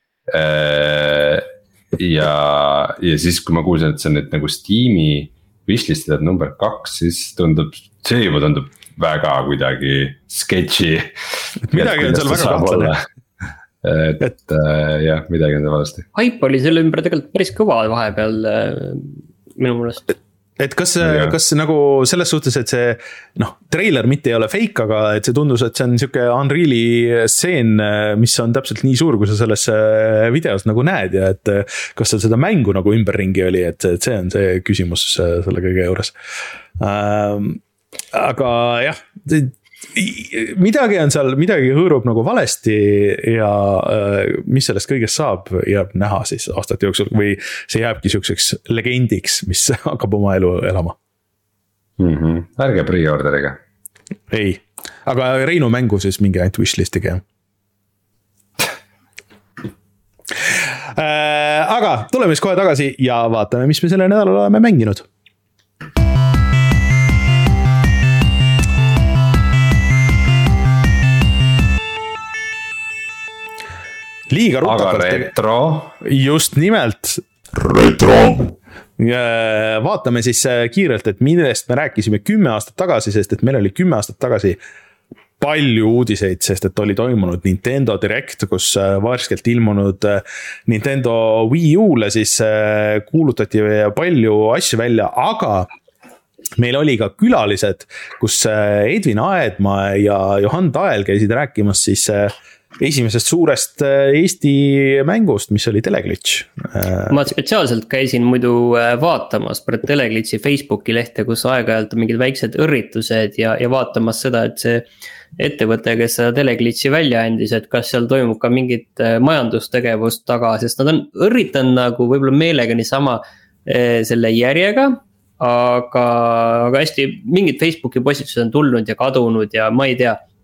äh, ja, ja siis kui ma kuulsin, et see on nüüd nagu Steam'i wishlist'id number kaks, siis tundub, see juba tundub väga kuidagi sketši. Midagi on seal väga kahtlane. Et, et äh, jah, midagi on seal valesti. Hype oli selle ümber tegelikult päris kõva vahepeal äh, minu mõelest. Et kas, kas nagu selles suhtes, et see noh, treiler mitte ei ole fake, aga et see tundus, et see on siuke Unreal'i stseen, mis on täpselt nii suur, kui sa selles videos nagu näed ja et kas seal seda mängu nagu ümberringi oli, et see on see küsimus selle kõige juures. Ähm, aga jah, midagi on seal, midagi hõõrub nagu valesti ja mis sellest kõigest saab, jääb näha siis aastate jooksul või see jääbki siukseks legendiks, mis hakkab oma elu elama. Mm-hmm. Ärge pre-orderiga. Ei, aga Reinu mängu siis mingi ainult wishlistige. Aga tuleme siis kohe tagasi ja vaatame, mis me selle nädalal oleme mänginud. Liiga rutakalt. Aga retro. Just nimelt. Retro. Vaatame siis kiirelt, et millest me rääkisime kümme aastat tagasi, sest et meil oli kümme aastat tagasi palju uudiseid, sest et oli toimunud Nintendo Direct, kus värskelt ilmunud Nintendo Wii U'le siis kuulutati palju asju välja, aga meil oli ka külalised, kus Edvin Aedmaa ja Johan Tael käisid rääkimas siis esimesest suurest Eesti mängust, mis oli Teleglitch. Ma spetsiaalselt käisin muidu vaatamas Teleglitchi Facebooki lehte, kus aeg-ajalt on mingid väiksed õrritused ja, ja vaatamas seda, et see ettevõte, kes seda Teleglitchi välja andis, et kas seal toimub ka mingit majandustegevust taga, sest nad on õrritanud nagu võib-olla meelega niisama selle järjega, aga, aga hästi mingid Facebooki postitused on tulnud ja kadunud ja ma ei tea.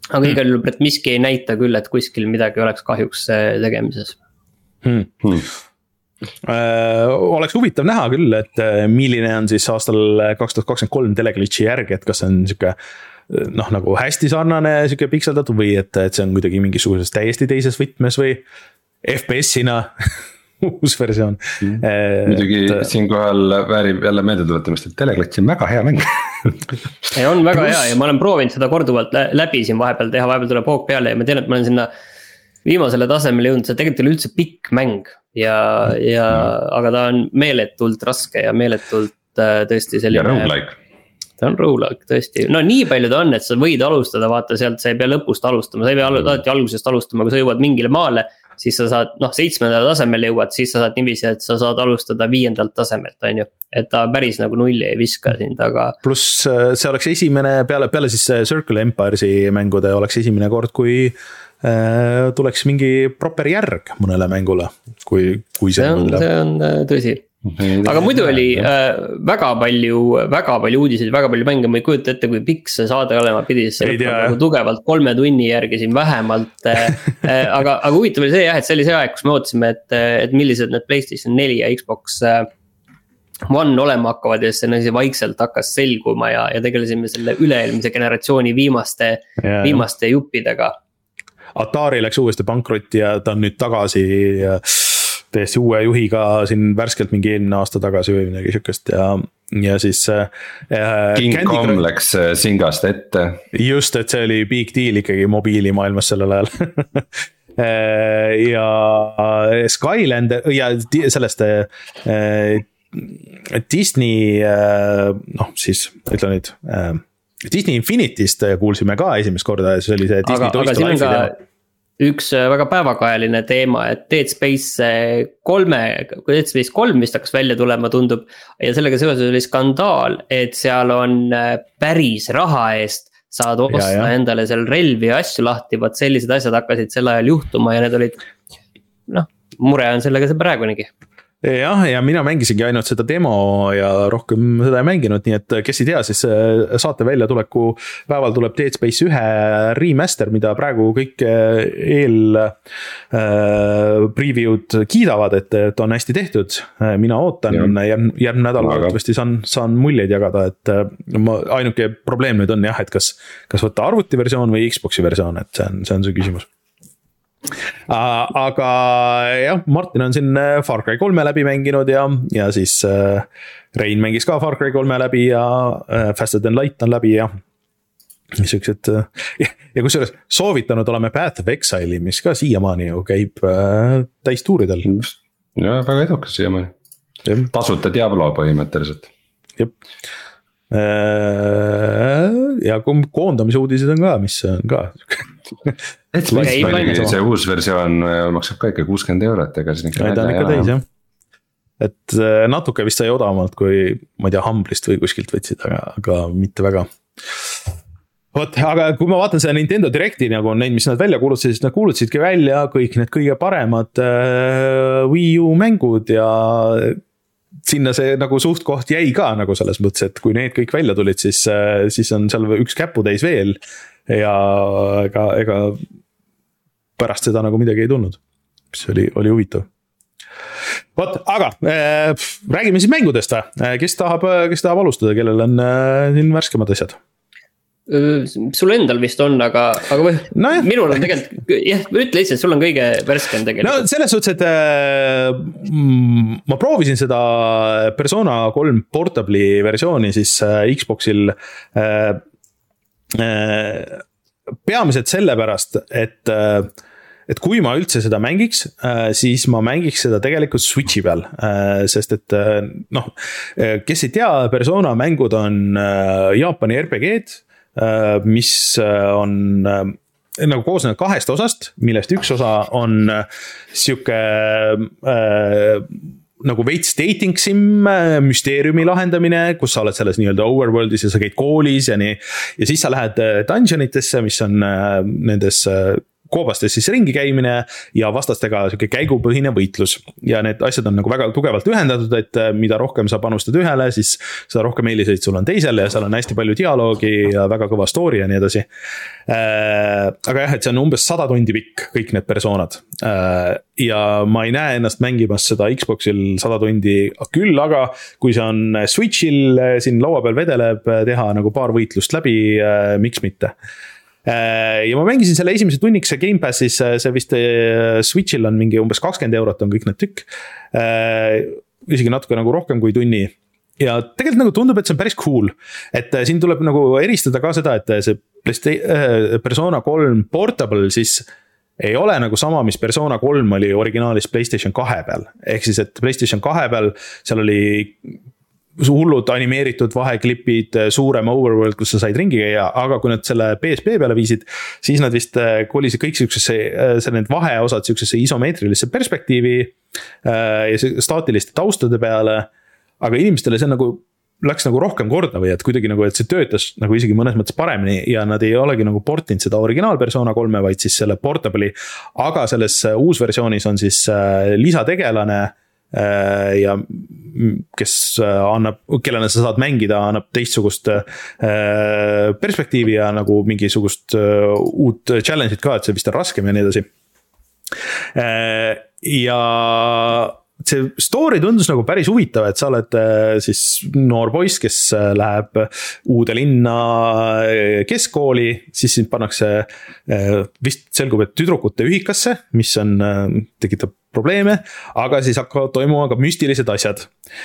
aga hmm. igal juhul miski ei näita küll, et kuskil midagi oleks kahjuks tegemises hmm. Hmm. Äh, oleks huvitav näha küll, et milline on siis aastal kaks tuhat kakskümmend kolm teleglitchi järgi, et kas see on siuke noh, nagu hästi sarnane siuke pikseldatud või et, et see on kuidagi mingisuguses täiesti teises võtmes või F P S-ina uus versioon mm.. muidugi et, siinkohal väärib jälle meeldetuletamist, et teleglitch on väga hea mäng ei, on väga Plus... hea ja ma olen proovinud seda korduvalt läbi siin vahepeal teha, vahepeal tuleb hoog peale ja ma tean, et ma olen sinna viimasele tasemele jõudnud, see tegelikult ei ole üldse pikk mäng ja, ja mm. aga ta on meeletult raske ja meeletult tõesti selline. ja roguelike. ta on roguelike tõesti, no nii palju ta on, et sa võid alustada, vaata sealt, sa ei pea lõpust alustama, sa ei pea alati algusest alustama, kui sa jõuad mingile maale, siis sa saad, noh, seitsmendale tasemele jõuad, siis sa saad niiviisi, et sa saad alustada viiendalt tasemelt, on ju. Et ta päris nagu nulli ei viska sind, aga. Pluss see oleks esimene, peale, peale siis Circle Empire'i mängude oleks esimene kord, kui äh, tuleks mingi proper järg mõnele mängule, kui, kui see, see on, see on tõsi. Aga muidu oli äh, väga palju, väga palju uudiseid, väga palju mänge, ma ei kujuta ette, kui pikk see saade olema pidi, see on nagu tugevalt kolme tunni järgi siin vähemalt äh, äh, aga, aga huvitav oli see jah, et see oli see aeg, kus me ootasime, et, et millised need PlayStation neli ja Xbox äh, One olema hakkavad ja see vaikselt hakkas selguma ja, ja tegelesime selle üle-eelmise generatsiooni viimaste, yeah. viimaste juppidega. Atari läks uuesti pankrotti ja ta on nüüd tagasi ja täiesti uue juhiga siin värskelt mingi eelmine aasta tagasi või midagi siukest ja, ja siis äh, King Kong Crush... läks Singast ette. Just, et see oli big deal ikkagi mobiilimaailmas sellel ajal ja Skyland ja sellest äh, Disney äh, noh siis ütle nüüd äh, Disney Infinity'st kuulsime ka esimest korda ja see oli see Disney aga, aga siin on ka üks väga päevakajaline teema, et Dead Space kolme, Dead Space kolm vist hakkas välja tulema tundub ja sellega seoses oli skandaal, et seal on päris raha eest saad osta ja, ja. endale seal relvi ja asju lahti, vaat sellised asjad hakkasid sel ajal juhtuma ja need olid, noh, mure on sellega see praegunegi. Jah, ja mina mängisingi ainult seda demo ja rohkem seda ei mänginud, nii et kes ei tea, siis saate välja tuleku päeval tuleb Dead Space ühe remaster, mida praegu kõik eel äh, preview'd kiidavad, et, et on hästi tehtud. Mina ootan, järgmine järg nädal arvatavasti saan, saan muljeid jagada, et ma, ainuke probleem nüüd on jah, et kas, kas võtta arvuti versioon või Xboxi versioon, et see on, see on see küsimus. Aga jah, Martin on siin Far Cry kolme läbi mänginud ja, ja siis äh, Rein mängis ka Far Cry kolme läbi ja äh, Faster Than Light on läbi ja niisugused äh, ja, ja kusjuures soovitanud oleme Path of Exile'i, mis ka siiamaani ju käib äh, täistuuridel. Ja väga edukas siiamaani. Tasuta Diablo põhimõtteliselt. Jep. Ja koondamise uudised on ka, mis on ka et see uus versioon maksab ka ikka kuuskümmend eurot ega siis ikka täis jah. Et natuke vist sai odavamalt kui ma ei tea Humblist või kuskilt võtsid, aga, aga mitte väga. Vot, aga kui ma vaatan seda Nintendo Directi nagu on neid, mis nad välja kuulutasid, siis nad kuulutasidki välja kõik need kõige paremad uh, Wii U mängud ja sinna see nagu suht koht jäi ka nagu selles mõttes, et kui need kõik välja tulid, siis, siis on seal üks käputäis veel ja ega, ega pärast seda nagu midagi ei tulnud, mis oli, oli huvitav. Vot, aga äh, räägime siis mängudest või? Kes tahab, kes tahab alustada, kellel on äh, siin värskemad asjad? Sul endal vist on, aga, aga või, no jah. Minul on tegelikult, jah, ütle lihtsalt, sul on kõige värskem tegelikult. No selles suhtes, et äh, ma proovisin seda Persona kolm Portable'i versiooni siis äh, Xboxil äh, äh, peamiselt sellepärast, et äh, et kui ma üldse seda mängiks, äh, siis ma mängiks seda tegelikult Switchi peal, äh, sest et äh, noh, kes ei tea, Persona mängud on äh, Jaapani R P G-d, mis on nagu koosnenud kahest osast, millest üks osa on siuke äh, nagu veits dating sim müsteeriumi lahendamine, kus sa oled selles nii-öelda overworldis ja sa käid koolis ja nii, ja siis sa lähed dungeonitesse, mis on äh, nendes äh, koobastes siis ringi käimine ja vastastega sihuke käigupõhine võitlus. Ja need asjad on nagu väga tugevalt ühendatud, et mida rohkem sa panustad ühele, siis seda rohkem eeliseid sul on teisele ja seal on hästi palju dialoogi ja väga kõva story ja nii edasi. Aga jah, et see on umbes sada tundi pikk kõik need persoonad. Ja ma ei näe ennast mängimas seda Xboxil sada tundi küll, aga kui see on Switchil siin laua peal vedeleb, teha nagu paar võitlust läbi, miks mitte. Ja ma mängisin selle esimese tunnikese Game Passis, see vist Switchil on mingi umbes kakskümmend eurot on kõik need tükk. Isegi natuke nagu rohkem kui tunni. Ja tegelikult nagu tundub, et see on päris cool. Et siin tuleb nagu eristada ka seda, et see Persona kolm Portable siis ei ole nagu sama, mis Persona kolm oli originaalis PlayStation kahe peal. Ehk siis, et PlayStation kahe peal seal oli hullud animeeritud vaheklipid, suurem overworld, kus sa said ringi käia, aga kui nad selle P S P peale viisid, siis nad vist kolisid kõik siuksesse, see need vaheosad siuksesse isomeetrilisse perspektiivi ja staatiliste taustade peale, aga inimestele see nagu läks nagu rohkem korda või et kuidagi nagu, et see töötas nagu isegi mõnes mõttes paremini ja nad ei olegi nagu portinud seda originaal Persona kolme, vaid siis selle Portable'i, aga selles uusversioonis on siis lisategelane ja kes annab, kellena sa saad mängida, annab teistsugust perspektiivi ja nagu mingisugust uut challenge'it ka, et see vist on raskem ja nii edasi. Ja see story tundus nagu päris huvitav, et sa oled siis noor poiss, kes läheb uude linna keskkooli, siis sind pannakse, vist selgub, et tüdrukute ühikasse, mis on, tekitab probleeme, aga siis hakkavad toimuma ka müstilised asjad.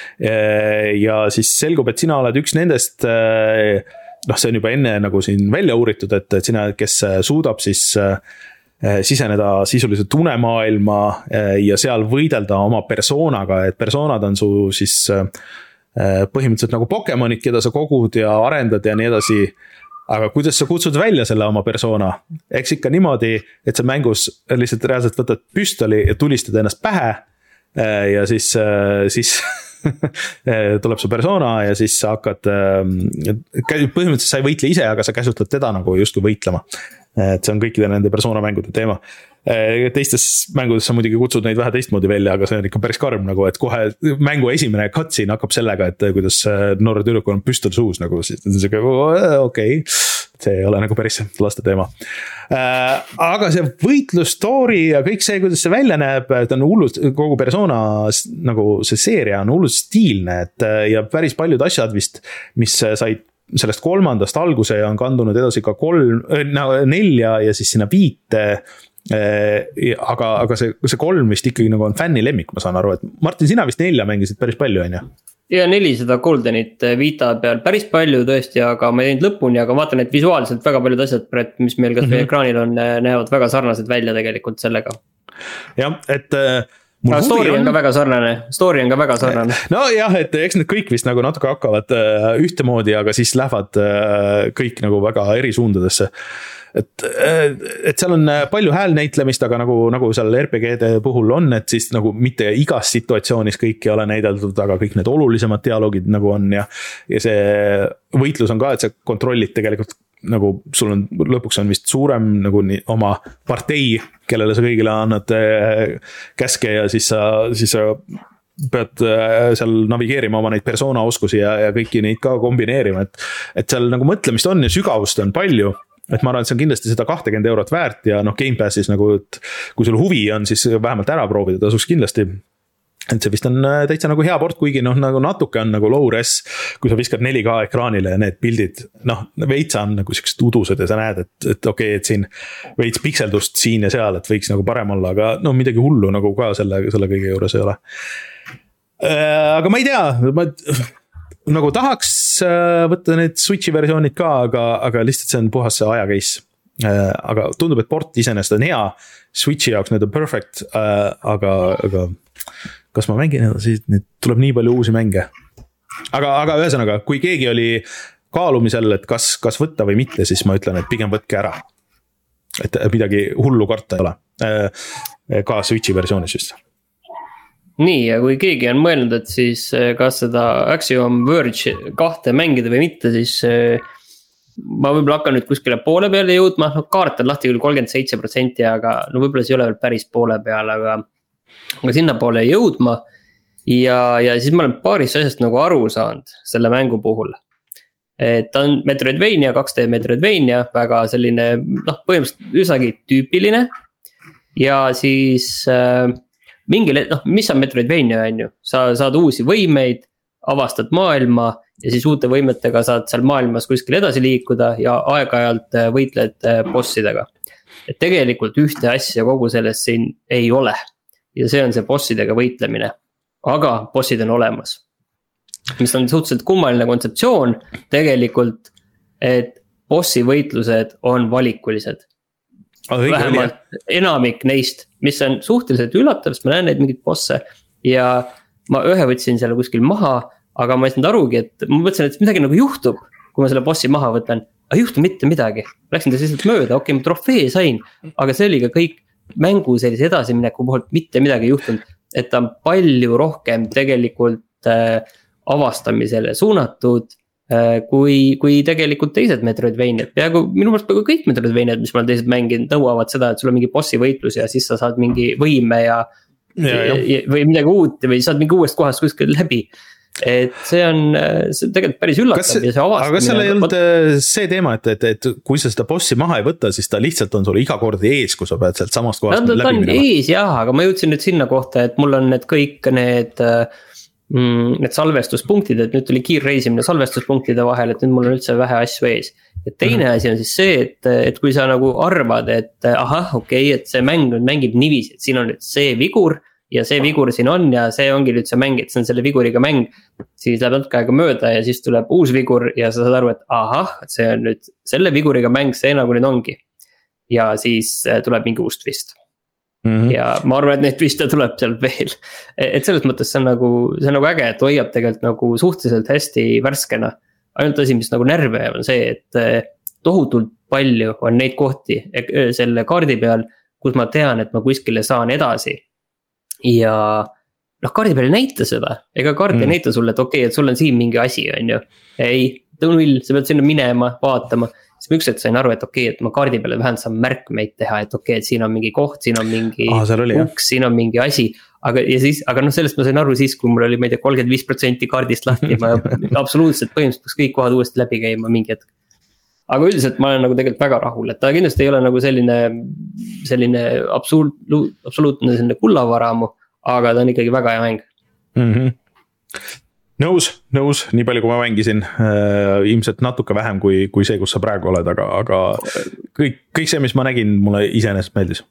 Ja siis selgub, et sina oled üks nendest, noh, see on juba enne nagu siin välja uuritud, et sina, kes suudab siis siseneda sisuliselt unemaailma ja seal võidelda oma persoonaga, et persoonad on su siis põhimõtteliselt nagu Pokemonid, keda sa kogud ja arendad ja nii edasi. Aga kuidas sa kutsud välja selle oma persona? Eks ikka niimoodi, et sa mängus lihtsalt reaalselt võtad püstoli ja tulistad ennast pähe ja siis, siis tuleb su persona ja siis sa hakkad, põhimõtteliselt sa ei võitle ise, aga sa käsutad teda nagu justkui võitlema. Et see on kõikide nende persona mängude teema. Teistes mängudes sa muidugi kutsud neid vähe teistmoodi välja, aga see on ikka päris karm nagu, et kohe mängu esimene cutscene hakkab sellega, et kuidas noore tüdrukul on püstol suus nagu, siis on see okei, okay. See ei ole nagu päris laste teema. Aga see võitlus, story ja kõik see, kuidas see välja näeb, et on hullult, kogu persona nagu see seeria on hullult stiilne, et ja päris paljud asjad vist, mis said sellest kolmandast alguse ja on kandunud edasi ka kolm, nelja ja siis sinna viite, aga, aga see, see kolm vist ikkagi nagu on fänni lemmik, ma saan aru, et Martin, sina vist nelja mängisid päris palju, on ju? Ja neli seda Goldenit Vita peal päris palju tõesti, aga ma ei teinud lõpuni, aga vaatan, et visuaalselt väga paljud asjad, mis meil kas mm-hmm. ekraanil on, näevad väga sarnased välja tegelikult sellega. Jah, et No, story on ka väga sarnane, story on ka väga sarnane. No jah, et eks need kõik vist nagu natuke hakkavad ühtemoodi, aga siis lähevad kõik nagu väga eri suundadesse. Et, et seal on palju häälnäitlemist, aga nagu, nagu seal R P G-de puhul on, et siis nagu mitte igas situatsioonis kõik ei ole näidatud, aga kõik need olulisemad dialoogid nagu on ja, ja see võitlus on ka, et sa kontrollid tegelikult nagu sul on, lõpuks on vist suurem nagu nii, oma partei, kellele sa kõigile annad käske ja siis sa, siis sa pead seal navigeerima oma neid persona oskusi ja, ja kõiki neid ka kombineerima, et, et seal nagu mõtlemist on ja sügavust on palju, et ma arvan, et see on kindlasti seda kakskümmend eurot väärt ja noh, Game Passis nagu, et kui sul huvi on, siis vähemalt ära proovida, tasuks kindlasti. Et see vist on täitsa nagu hea port, kuigi noh, nagu natuke on nagu low res, kui sa viskad neli K ekraanile ja need pildid, noh, veitsa on nagu siuksed udused ja sa näed, et, et okei, okay, et siin veits pikseldust siin ja seal, et võiks nagu parem olla, aga no midagi hullu nagu ka selle, selle kõige juures ei ole. Aga ma ei tea, ma nagu tahaks võtta need Switchi versioonid ka, aga, aga lihtsalt see on puhas see aja case. Aga tundub, et port iseenesest on hea, Switchi jaoks need on perfect, aga, aga kas ma mängin edasi, nüüd tuleb nii palju uusi mänge. Aga, aga ühesõnaga, kui keegi oli kaalumisel, et kas, kas võtta või mitte, siis ma ütlen, et pigem võtke ära. Et midagi hullu karta ei ole. Ka Switchi versioonis just. Nii, ja kui keegi on mõelnud, et siis kas seda Axiom Verge kahte mängida või mitte, siis ma võib-olla hakkan nüüd kuskile poole peale jõudma, no kaart on lahti küll kolmkümmend seitse protsenti, aga no võib-olla see ei ole veel päris poole peal, aga, aga sinna poole jõudma. Ja, ja siis ma olen paarist asjast nagu aru saanud selle mängu puhul. Et ta on Metroidvania, kaks D Metroidvania, väga selline, noh, põhimõtteliselt üsnagi tüüpiline. Ja siis äh, mingil, noh, mis on Metroidvania on ju, sa saad uusi võimeid, avastad maailma ja siis uute võimetega saad seal maailmas kuskil edasi liikuda ja aeg-ajalt võitled bossidega. Et tegelikult ühte asja kogu sellest siin ei ole ja see on see bossidega võitlemine, aga bossid on olemas. Mis on suhteliselt kummaline kontseptsioon tegelikult, et bossi võitlused on valikulised. Õige, vähemalt õige. Enamik neist, mis on suhteliselt üllatav, sest ma näen neid mingid bosse ja ma ühe võtsin selle kuskil maha, aga ma ei saanud arugi, et ma mõtlesin, et midagi nagu juhtub, kui ma selle bossi maha võtan. Aga ei juhtu mitte midagi. Läksin ta lihtsalt mööda, okei, ma trofee sain, aga see oli ka kõik mängu sellise edasimineku puhul mitte midagi juhtunud. Et ta on palju rohkem tegelikult äh, avastamisele suunatud äh, kui, kui tegelikult teised Metroidvaniad. Peaaegu, minu meelest peaaegu kõik Metroidvaniad, mis ma olen teised mänginud, nõuavad seda, et sul on mingi bossi võitlus ja siis sa saad mingi võime ja Ja, ja. või midagi uut või saad mingi uuest kohast kuskil läbi. Et see on, see on tegelikult päris üllatav kas, ja see avastamine. Aga kas seal ei olnud see teema, et, et, et kui sa seda bossi maha ei võta, siis ta lihtsalt on sul iga kord ees, kui sa pead sealt samast kohast no, läbi minema? Ta on ees jah, aga ma jõudsin nüüd sinna kohta, et mul on need kõik need, mm, need salvestuspunktid, et nüüd tuli kiirreisimine salvestuspunktide vahel, et nüüd mul on üldse vähe asju ees. Ja teine mm-hmm. asi on siis see, et, et kui sa nagu arvad, et ahah, okei, okay, et see mäng mängib niiviisi, et siin on nüüd see vigur ja see vigur siin on ja see ongi nüüd see mäng, et see on selle viguriga mäng, siis läheb natuke aega mööda ja siis tuleb uus vigur ja sa saad aru, et ahah, et see on nüüd selle viguriga mäng, see nagu nüüd ongi. Ja siis tuleb mingi uus twist. Mm-hmm. Ja ma arvan, et neid twiste tuleb seal veel. Et selles mõttes see on nagu, see on nagu äge, et hoiab tegelikult nagu suhteliselt hästi värskena. Ainult asi, mis nagu närve on see, et tohutult palju on neid kohti selle kaardi peal, kus ma tean, et ma kuskile saan edasi. Ja noh, kaardi peal ei näita seda, ega kaart mm. ei näita sulle, et okei, okay, et sul on siin mingi asi, on ju. Ei, null, sa pead sinna minema, vaatama. Siis ma ükskord sain aru, et okei, okay, et ma kaardi peale vähemalt saan märkmeid teha, et okei, okay, et siin on mingi koht, siin on mingi ah, oli, uks, siin on mingi asi. Aga, ja siis, aga noh, sellest ma sain aru siis, kui mul oli, ma ei tea, kolmkümmend viis protsenti kaardist lahti, ma absoluutselt põhimõtteliselt kõik kohad uuesti läbi käima mingi hetk. Aga üldiselt ma olen nagu tegelikult väga rahul, et ta kindlasti ei ole nagu selline, selline absoluut, absoluutne selline kullavaramu, aga ta on ikkagi väga hea mäng. Mm-hmm. Nõus, nõus, nii palju kui ma mängisin, äh, ilmselt natuke vähem kui, kui see, kus sa praegu oled, aga, aga kõik, kõik see, mis ma nägin, mulle iseenesest meeldis.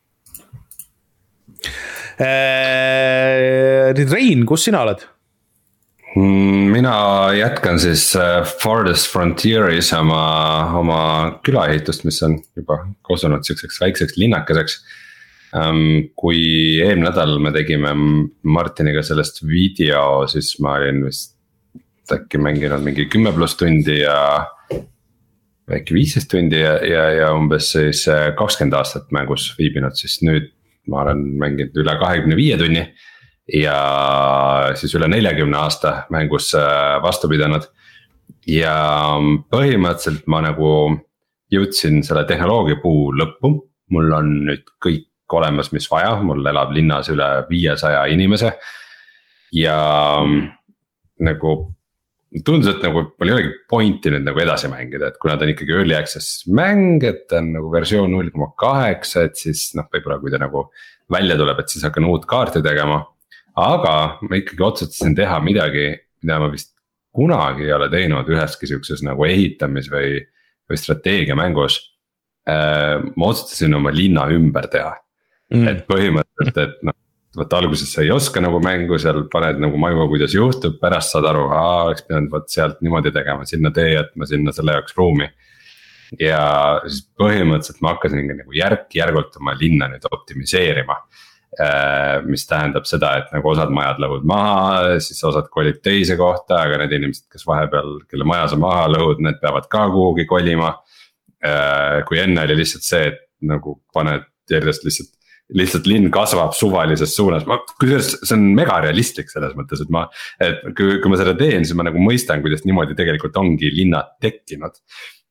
Äh, Rein, kus sina oled? Mina jätkan siis Farthest Frontieris oma, oma külaehitust, mis on juba kosunud siukseks väikseks linnakeseks. Kui eelmine nädal me tegime Martiniga sellest video, siis ma olin vist äkki mänginud mingi kümme pluss tundi ja äkki viisteist tundi ja, ja, ja umbes siis kakskümmend aastat mängus viibinud, siis nüüd ma olen mänginud üle kahekümne viie tunni. Ja siis üle neljakümne aasta mängus vastu pidanud. Ja põhimõtteliselt ma nagu jõudsin selle tehnoloogia puu lõppu. Mul on nüüd kõik olemas, mis vaja, mul elab linnas üle viiesaja inimese. Ja nagu tundus, et nagu mul ei olegi pointi nüüd nagu edasi mängida, et kuna ta on ikkagi early access mäng, et ta on nagu versioon null koma kaheksa, et siis noh, võib-olla kui ta nagu välja tuleb, et siis hakkan uut kaarti tegema. Aga ma ikkagi otsustasin teha midagi, mida ma vist kunagi ei ole teinud üheski siukses nagu ehitamis või, või strateegia mängus. Ma otsustasin oma linna ümber teha. Mm. Et põhimõtteliselt, et noh, võt alguses sa ei oska nagu mängu, seal paned nagu maimu, kuidas juhtub, pärast saad aru, aa, oleks pidanud võt sealt niimoodi tegema, sinna tee jätma, sinna selle jaoks ruumi. Ja siis põhimõtteliselt ma hakkasin nagu järk-järgult oma linna nüüd optimiseerima. Mis tähendab seda, et nagu osad majad lõhud maha, siis osad kolib teise kohta, aga need inimesed, kes vahepeal, kelle maja sa maha lõhud, need peavad ka kuhugi kolima. Kui enne oli lihtsalt see, et nagu paned järjest lihtsalt, lihtsalt linn kasvab suvalises suunas. Kusjuures see on mega realistlik selles mõttes, et ma, et kui, kui ma seda teen, siis ma nagu mõistan, kuidas niimoodi tegelikult ongi linnad tekkinud.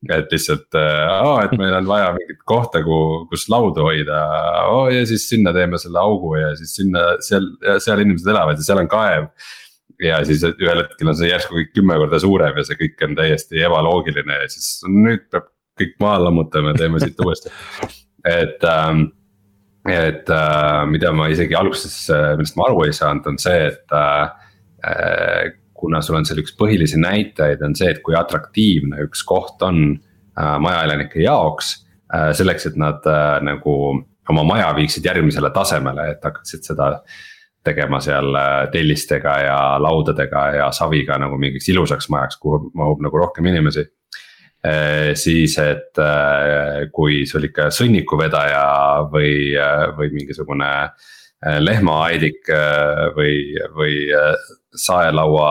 et lihtsalt oh,, et meil on vaja mingit kohta, kus laudu hoida oh, ja siis sinna teeme selle augu ja siis sinna seal, seal inimesed elavad ja seal on kaev. Ja siis ühel hetkel on see järsku kõik kümme korda suurem ja see kõik on täiesti ebaloogiline ja siis nüüd peab kõik maa lammutama ja teeme siit uuesti. Et ähm, Et äh, mida ma isegi alguses, millest ma aru ei saanud, on see, et äh, kuna sul on seal üks põhilisi näitajaid, on see, et kui atraktiivne üks koht on äh, majaelanike jaoks. Äh, selleks, et nad äh, nagu oma maja viiksid järgmisele tasemele, et hakkaksid seda tegema seal tellistega ja laudadega ja saviga nagu mingiks ilusaks majaks, kuhu mahub nagu rohkem inimesi. Siis, et kui sul ikka sõnnikuvedaja või, või mingisugune lehmaaidik või, või saelaua,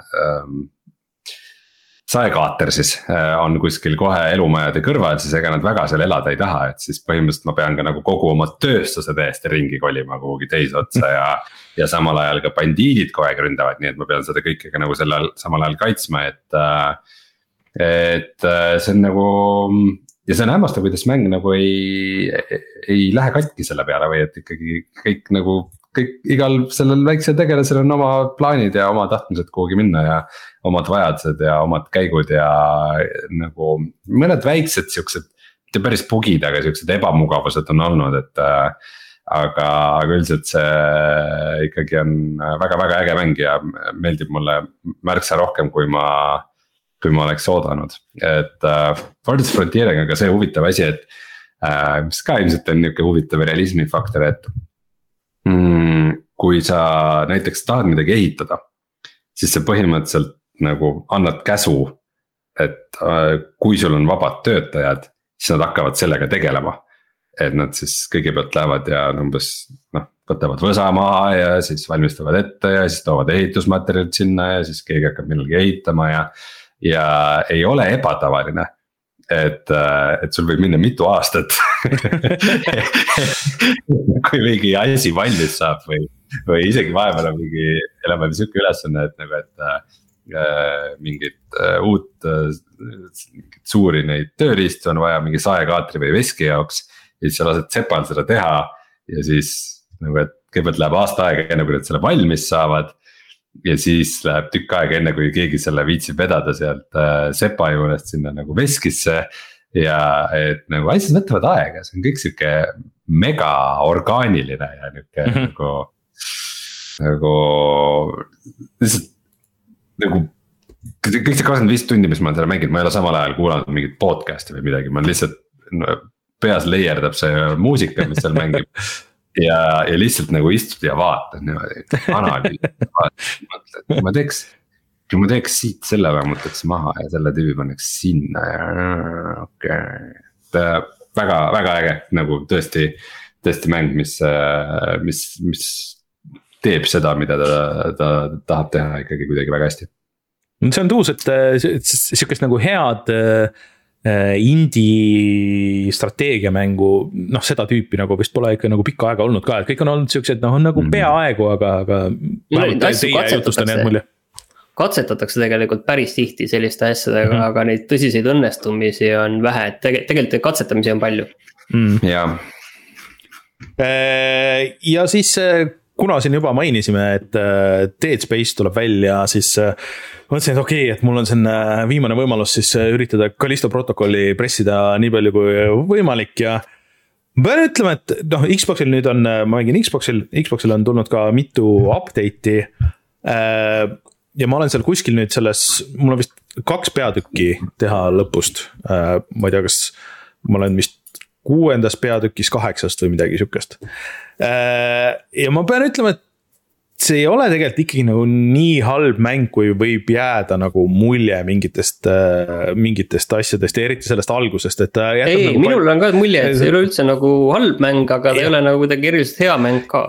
saekaater siis on kuskil kohe elumajade kõrval, siis ega nad väga seal elada ei taha, et siis põhimõtteliselt ma pean ka nagu kogu oma tööstuse täiesti ringi kolima kuhugi teise otsa ja, ja samal ajal ka bandiidid kogu aeg ründavad, nii et ma pean seda kõike ka nagu sellel samal ajal kaitsma, et et see on nagu ja see on hämmastav, kuidas mäng nagu ei, ei lähe katki selle peale või et ikkagi kõik nagu kõik igal sellel väiksel tegelasel on oma plaanid ja oma tahtmised kuhugi minna ja omad vajadused ja omad käigud ja nagu mõned väiksed siuksed, mitte päris bugid, aga siuksed ebamugavused on olnud, et äh, aga, aga üldiselt see ikkagi on väga-väga äge mäng ja meeldib mulle märksa rohkem, kui ma kui ma oleks oodanud, et uh, Forza Frontieriga ka see huvitav asi, et uh, mis ka ilmselt on niuke huvitav realismi faktor, et mm, kui sa näiteks tahad midagi ehitada, siis sa põhimõtteliselt nagu annad käsu, et uh, kui sul on vabad töötajad, siis nad hakkavad sellega tegelema. Et nad siis kõigepealt lähevad ja umbes noh, võtavad võsa maha ja siis valmistavad ette ja siis toovad ehitusmaterjalid sinna ja siis keegi hakkab millegi ehitama ja ja ei ole ebatavaline, et, et sul võib minna mitu aastat kui mingi asi valmis saab või, või isegi vahepeal on mingi elame siuke ülesanne, et nagu, et äh, mingit äh, uut äh, suuri neid tööriistu on vaja mingi saekaatri või veski jaoks ja siis sa lased sepal seda teha ja siis nagu, et kõigepealt läheb aasta aega enne, kui nad selle valmis saavad. Ja siis läheb tükk aega enne, kui keegi selle viitsib vedada sealt äh, sepa juurest sinna nagu veskisse. Ja et nagu asjad võtavad aega, see on kõik siuke mega orgaaniline ja niuke mm -hmm. nagu, nagu, lihtsalt nagu kõik see kakskümmend viis tundi, mis ma olen selle mänginud, ma ei ole samal ajal kuulanud mingit podcast'i või midagi, ma lihtsalt no, peas leierdab see muusika, mis seal mängib. Ja, ja lihtsalt nagu istud ja vaatad niimoodi, analüüs, mõtled, kui ma teeks, kui ma teeks siit selle vämmutaks maha ja selle tüübi paneks sinna ja okei okay. Väga, väga äge, nagu tõesti, tõesti mäng, mis, mis, mis teeb seda, mida ta, ta tahab teha ikkagi kuidagi väga hästi. See on tuus, et siukest nagu head indie strateegiamängu, noh seda tüüpi nagu vist pole ikka nagu pikka aega olnud ka, et kõik on olnud siuksed, noh on nagu peaaegu, aga, aga katsetatakse tegelikult päris tihti selliste asjadega mm, -hmm. aga neid tõsiseid õnnestumisi on vähe, et tege, tegelikult katsetamise on palju mm.. ja. ja siis kuna siin juba mainisime, et Dead Space tuleb välja, siis mõtlesin, et okei okay,, et mul on siin viimane võimalus siis üritada Callisto protokolli pressida nii palju kui võimalik ja ma pean ütlema, et noh, Xboxil nüüd on, ma mängin Xboxil, Xboxil on tulnud ka mitu update'i ja ma olen seal kuskil nüüd selles, mul on vist kaks peatükki teha lõpust, ma ei tea, kas ma olen vist kuuendas peatükis kaheksast või midagi sükest. Ja ma pean ütlema, et see ei ole tegelikult ikkagi nagu nii halb mäng, kui võib jääda nagu mulje mingitest, mingitest asjadest ja eriti sellest algusest, et ei, nagu minul palju... on ka mulje, et see ei ole üldse nagu halb mäng, aga ta ei ole nagu kuidagi eriliselt hea mäng ka.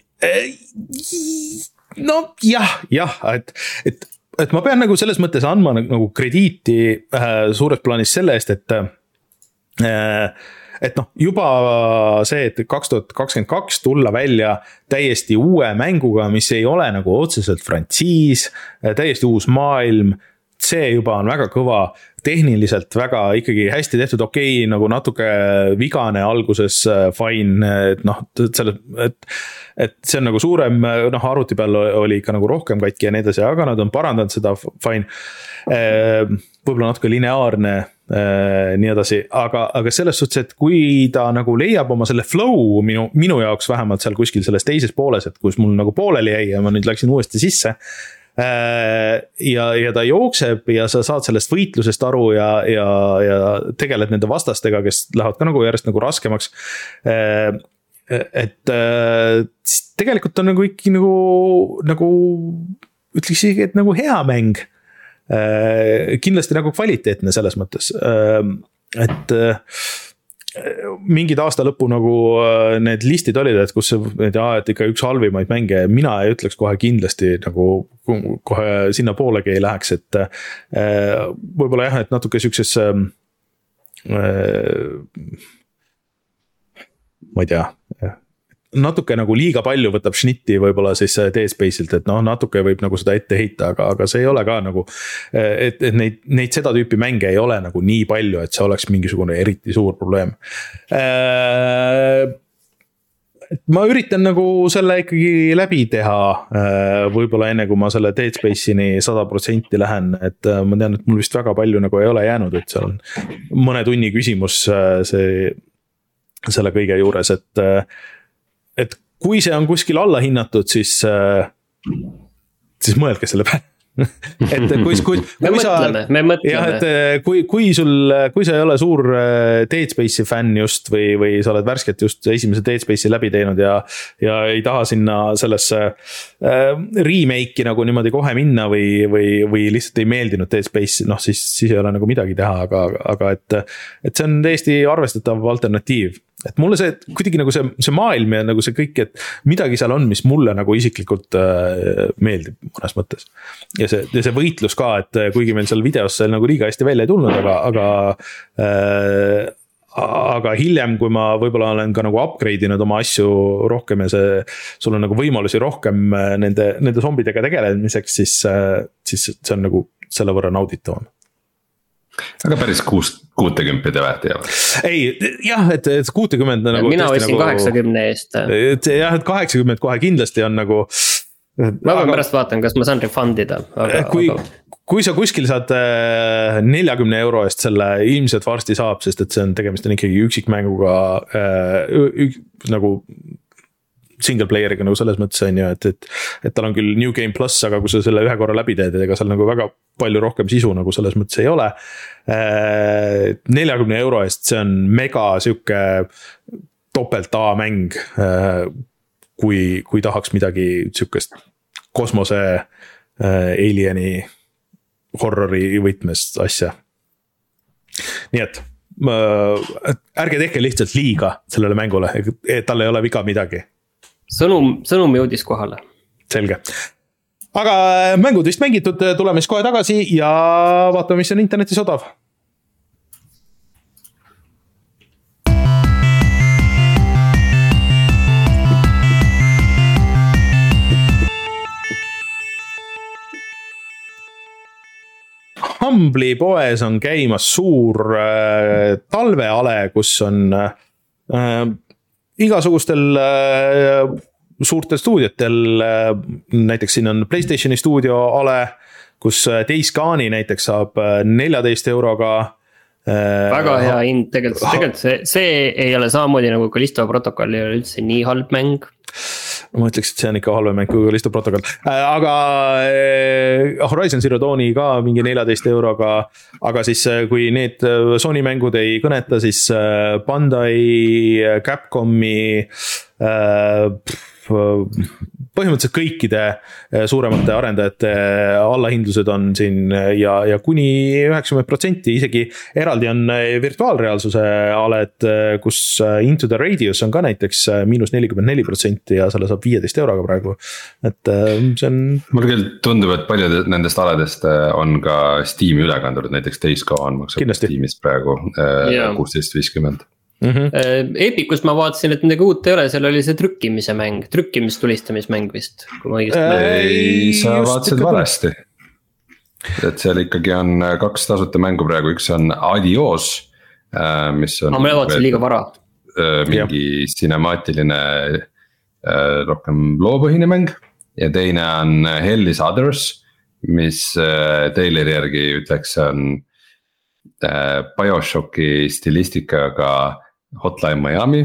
No jah, jah, et, et, et ma pean nagu selles mõttes andma nagu krediiti äh, suures plaanis selle eest, et äh, et noh, juba see, et kaks tuhat kakskümmend kaks tulla välja täiesti uue mänguga, mis ei ole nagu otseselt frantsiis, täiesti uus maailm, see juba on väga kõva. tehniliselt väga ikkagi hästi tehtud, okei okay,, nagu natuke vigane alguses, fine, et noh, selle, et, et see on nagu suurem, noh, arvuti peal oli ikka nagu rohkem katki ja nii edasi, aga nad on parandanud seda, fine, võib-olla natuke lineaarne, nii edasi, aga, aga selles suhtes, et kui ta nagu leiab oma selle flow minu, minu jaoks vähemalt seal kuskil selles teises pooles, et kus mul nagu pooleli jäi ja ma nüüd läksin uuesti sisse, ja, ja ta jookseb ja sa saad sellest võitlusest aru ja, ja, ja tegeled nende vastastega, kes lähevad ka nagu järjest nagu raskemaks. Et tegelikult on nagu ikkagi nagu, nagu ütleks isegi, et nagu hea mäng. Kindlasti nagu kvaliteetne selles mõttes, et mingid aasta lõppu nagu need listid olid, et kus et, et ikka üks halvimaid mänge, mina ei ütleks kohe kindlasti nagu kohe sinna poolegi ei läheks, et võib-olla jah, et natuke sükses ma ei tea, natuke nagu liiga palju võtab šnitti võib-olla siis Dead Space'ilt, et noh, natuke võib nagu seda ette heita, aga, aga see ei ole ka nagu, et, et neid, neid seda tüüpi mänge ei ole nagu nii palju, et see oleks mingisugune eriti suur probleem. Ma üritan nagu selle ikkagi läbi teha, võib-olla enne kui ma selle Dead Space'ini sada protsenti lähen, et ma tean, et mul vist väga palju nagu ei ole jäänud, et seal on mõne tunni küsimus see, selle kõige juures, et et kui see on kuskil alla hinnatud, siis, siis mõelge selle peale. et kui, kui, me kui mõtleme, sa, me mõtleme. jah, et kui, kui sul, kui sa ei ole suur Dead Space'i fänn just või, või sa oled värskelt just esimese Dead Space'i läbi teinud ja, ja ei taha sinna sellesse äh, remake'i nagu niimoodi kohe minna või, või, või lihtsalt ei meeldinud Dead Space, noh siis, siis ei ole nagu midagi teha, aga, aga et, et see on täiesti arvestatav alternatiiv. Et mulle see, kuidagi nagu see, see maailm ja nagu see kõik, et midagi seal on, mis mulle nagu isiklikult äh, meeldib mõnes mõttes. Ja see, ja see võitlus ka, et kuigi meil seal videos see nagu liiga hästi välja ei tulnud, aga, aga, äh, aga hiljem, kui ma võib-olla olen ka nagu upgrade inud oma asju rohkem ja see, sul on nagu võimalusi rohkem nende, nende zombidega tegelemiseks, siis, äh, siis see on nagu selle võrra nauditavam. Aga päris kuutekümmend väärt jääb. Ei, jah, et kuutekümmend nagu mina võtsin nagu, kaheksakümne eest. Et jah, et kaheksakümmend kohe kindlasti on nagu. Ma pean pärast vaatan, kas ma saan refundida. Aga, kui, aga... kui sa kuskil saad neljakümne euro eest selle ilmselt varsti saab, sest et see on tegemist on ikkagi üksikmänguga ük, nagu single player'iga nagu selles mõttes on ju, et, et, et tal on küll New Game Plus, aga kui sa selle ühe korra läbi teed, ega seal nagu väga palju rohkem sisu nagu selles mõttes ei ole. neljakümne euro eest, see on mega siuke topelt A mäng, kui, kui tahaks midagi siukest kosmose alieni horrori võtmes asja. Nii et ärge tehke lihtsalt liiga sellele mängule, et tal ei ole viga midagi. Sõnum, sõnum jõudis kohale. Selge. Aga mängud vist mängitud, tuleme siis kohe tagasi ja vaatame, mis on internetis odav. Humble'i poes on käimas suur äh, talveale, kus on äh, igasugustel äh, suurtel stuudiotel, äh, näiteks siin on PlayStationi stuudio ale, kus Days Gone'i näiteks saab neljateist euroga. Äh, väga hea hind, tegelikult, tegelikult see, see ei ole samamoodi nagu Callisto Protocol ei ole üldse nii halb mäng. Ma ütleks, et see on ikka halvem mäng kui Callisto Protocol, aga Horizon Zero Dawni ka mingi neljateist euroga, aga siis kui need Sony mängud ei kõneta, siis Bandai, Capcomi, põhimõtteliselt kõikide suuremate arendajate allahindlused on siin ja, ja kuni üheksakümmend protsenti isegi eraldi on virtuaalreaalsuse aled, kus Into the Radius on ka näiteks miinus nelikümmend neli protsenti ja selle saab viieteist euroga praegu, et see on. Mulle küll tundub, et paljud nendest aledest on ka Steam'i üle kandunud, näiteks Days Gone maksab Steam'ist praegu kuusteist viiskümmend. Mm-hmm. Epicust ma vaatasin, et midagi uut ei ole, seal oli see trükkimise mäng, trükkimistulistamismäng vist. Ei, sa vaatasid valesti. et seal ikkagi on kaks tasuta mängu praegu, üks on Adios, mis on no, ma vaatasin liiga vara. mingi ja. Cinemaatiline rohkem loopõhine mäng ja teine on Hell is Others, mis Taylori järgi ütleks on BioShocki stilistikaga Hotline Miami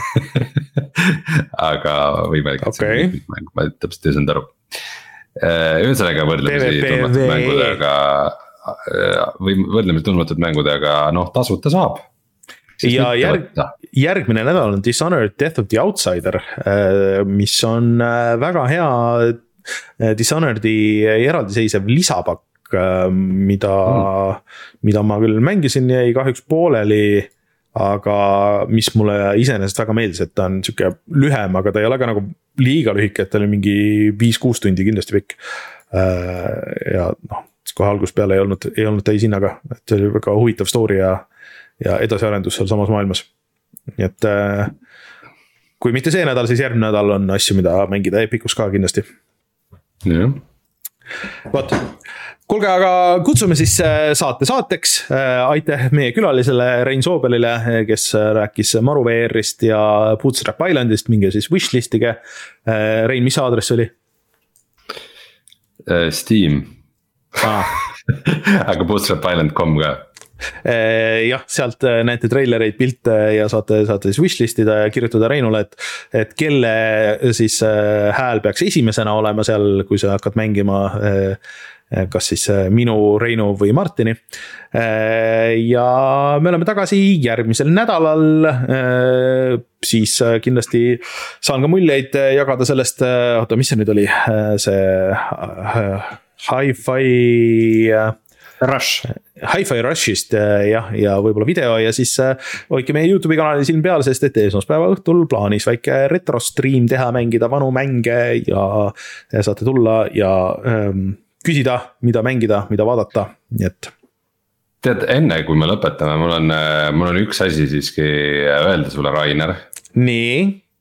aga võimalik, et okay. see on mäng, ma täpselt ei saanud aru. Ühesõnaga võrdlemisi tundmatud mängudega või võrdlemisi tundmatud mängudega, noh tasuta saab. Ja järg, järgmine nädal on Dishonored Death of the Outsider, mis on väga hea Dishonored'i eraldiseisev lisapakk, mida mm., mida ma küll mängisin ja jäi kahjuks pooleli, aga mis mulle iseenesest väga meeldis, et ta on siuke lühem, aga ta ei ole ka nagu liiga lühike, et ta oli mingi viis kuus tundi kindlasti pikk. Ja noh, kohe algust peale ei olnud, ei olnud täis hinnaga, et see oli väga huvitav story ja, ja edasiarendus seal samas maailmas. Nii et kui mitte see nädal, siis järgmine nädal on asju, mida mängida Epicus ka kindlasti. Jah. Vaat, kuulge, aga kutsume siis saate saateks. Aitäh meie külalisele Rein Soobelile, kes rääkis Maru V R-ist ja Bootstrap Islandist, minge siis wishlistige. Rein, mis aadress oli? Steam ah. aga bootstrap island dot com ka. Jah, sealt näete treilereid, pilte ja saate, saate siis wishlistida ja kirjutada Reinule, et, et kelle siis hääl peaks esimesena olema seal, kui sa hakkad mängima kas siis minu, Reinu või Martini. Ja me oleme tagasi järgmisel nädalal, siis kindlasti saan ka muljeid jagada sellest, oota, mis see nüüd oli, see Hi-Fi Rush. Hi-Fi Rushist jah, ja võib-olla video ja siis hoidke meie YouTube'i kanali silm peal, sest et esmaspäeva õhtul plaanis väike retro stream teha, mängida vanu mänge ja, ja saate tulla ja ähm, küsida, mida mängida, mida vaadata, nii et. Tead, enne kui me lõpetame, mul on, mul on üks asi siiski öelda sulle, Rainer. Nii?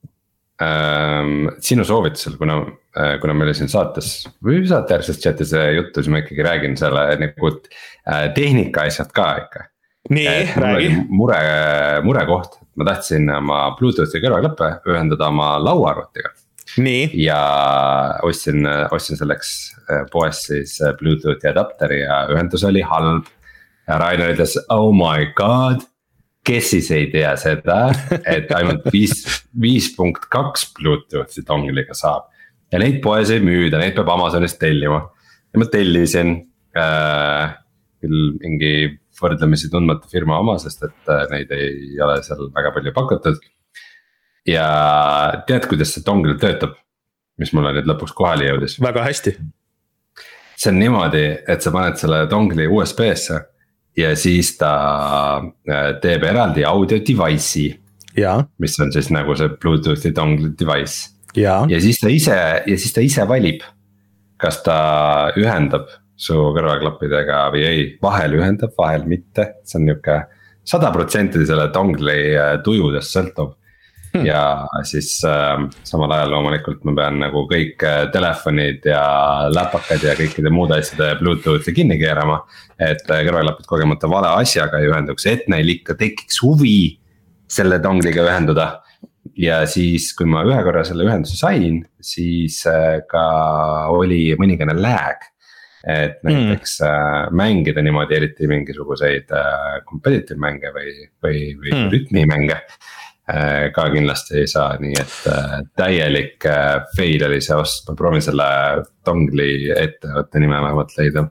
Ähm, sinu soovitusel, kuna, kuna meil siin saates või saate järgses chatis juttu, siis ma ikkagi räägin selle nagu tehnika asjad ka ikka. Nii, räägi. Mure, mure koht, ma tahtsin oma Bluetoothi kõrvaklappe ühendada oma lauaarvutiga. Nii. Ja ostsin, ostsin selleks poes siis Bluetoothi adapteri ja ühendus oli halb. Ja Rainer ütles, oh my god, kes siis ei tea seda, et ainult viis punkt kaks Bluetoothi dongliga saab. Ja neid poes ei müüda, neid peab Amazonist tellima. Ja ma tellisin äh, küll mingi võrdlemisi tundmatu firma oma, sest et neid ei ole seal väga palju pakutud. Ja tead, kuidas see dongle töötab, mis mulle nüüd lõpuks kohale jõudis? Väga hästi. See on niimoodi, et sa paned selle dongli U S B-sse ja siis ta teeb eraldi audio device'i, mis on siis nagu see Bluetoothi dongle device. Ja. Ja siis ta ise, ja siis ta ise valib, kas ta ühendab su kõrvaklappidega või ei, vahel ühendab, vahel mitte. See on niuke sada protsenti selle dongli tujudest sõltub. Hmm. Ja siis äh, samal ajal loomulikult ma pean nagu kõik telefonid ja läpakad ja kõikide muude asjade Bluetoothi kinni keerama. Et kõrvaklapid kogemata vale asjaga ei ühenduks, et neil ikka tekiks huvi selle dongliga ühenduda. Ja siis kui ma ühe korra selle ühenduse sain, siis äh, ka oli mõningane lag. Et näiteks hmm. mängida niimoodi eriti mingisuguseid äh, competitive mänge või, või, või hmm. rütmimänge ka kindlasti ei saa, nii et täielik fail oli see ost, ma proovin selle dongli ettevõtte nime vähemalt leida.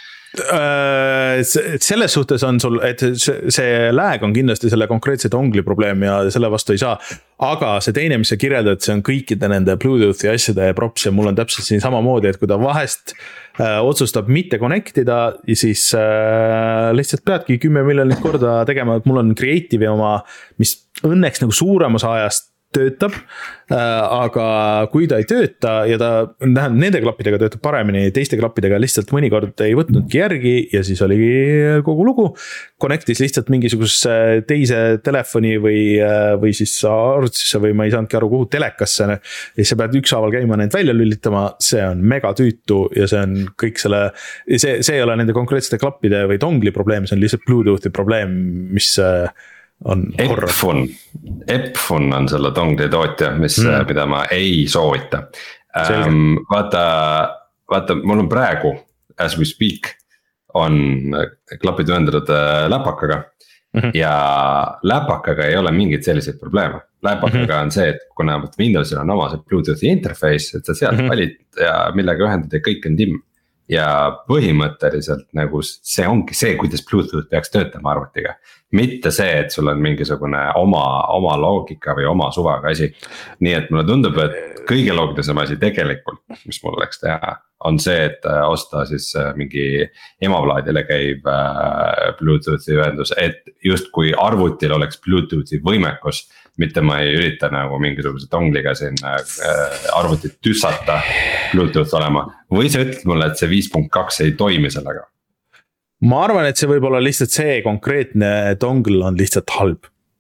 Selles suhtes on sul, et see lag on kindlasti selle konkreetse dongli probleem ja selle vastu ei saa, aga see teine, mis sa kirjeldad, see on kõikide nende Bluetoothi asjade props ja mul on täpselt siin samamoodi, et kui ta vahest äh, otsustab mitte connect ida, siis äh, lihtsalt peadki kümme miljonit korda tegema, et mul on Creative'i oma, mis õnneks nagu suurem osa ajast töötab, aga kui ta ei tööta ja ta, tähendab, nende klappidega töötab paremini, teiste klappidega lihtsalt mõnikord ei võtnudki järgi ja siis oligi kogu lugu. Connectis lihtsalt mingisugusesse teise telefoni või, või siis arvutisse või ma ei saanudki aru, kuhu telekasse. Ja siis sa pead ükshaaval käima need välja lülitama, see on mega tüütu ja see on kõik selle, see, see ei ole nende konkreetsete klappide või dongli probleem, see on lihtsalt Bluetoothi probleem, mis on Epfun, Epfun on selle dongli tootja, mis mm., mida ma ei soovita. Ähm, vaata, vaata, mul on praegu, as we speak, on klapid ühendatud läpakaga mm -hmm. ja läpakaga ei ole mingeid selliseid probleeme. Läpakaga mm -hmm. on see, et kuna Windowsil on oma see Bluetoothi interface, et sa sealt mm -hmm. valid ja millega ühendad ja kõik on timm. Ja põhimõtteliselt nagu see ongi see, kuidas Bluetooth peaks töötama arvutiga. Mitte see, et sul on mingisugune oma, oma loogika või oma suvaga asi. Nii et mulle tundub, et kõige loogilisem asi tegelikult, mis mul oleks teha, on see, et osta siis mingi emaplaadile käiv Bluetoothi ühendus, et just kui arvutil oleks Bluetoothi võimekus. Mitte ma ei ürita nagu mingisuguse dongliga siin arvutit tüssata Bluetooth olema. Või sa ütled mulle, et see viis punkt kaks ei toimi sellega? Ma arvan, et see võib olla lihtsalt see konkreetne dongle on lihtsalt halb.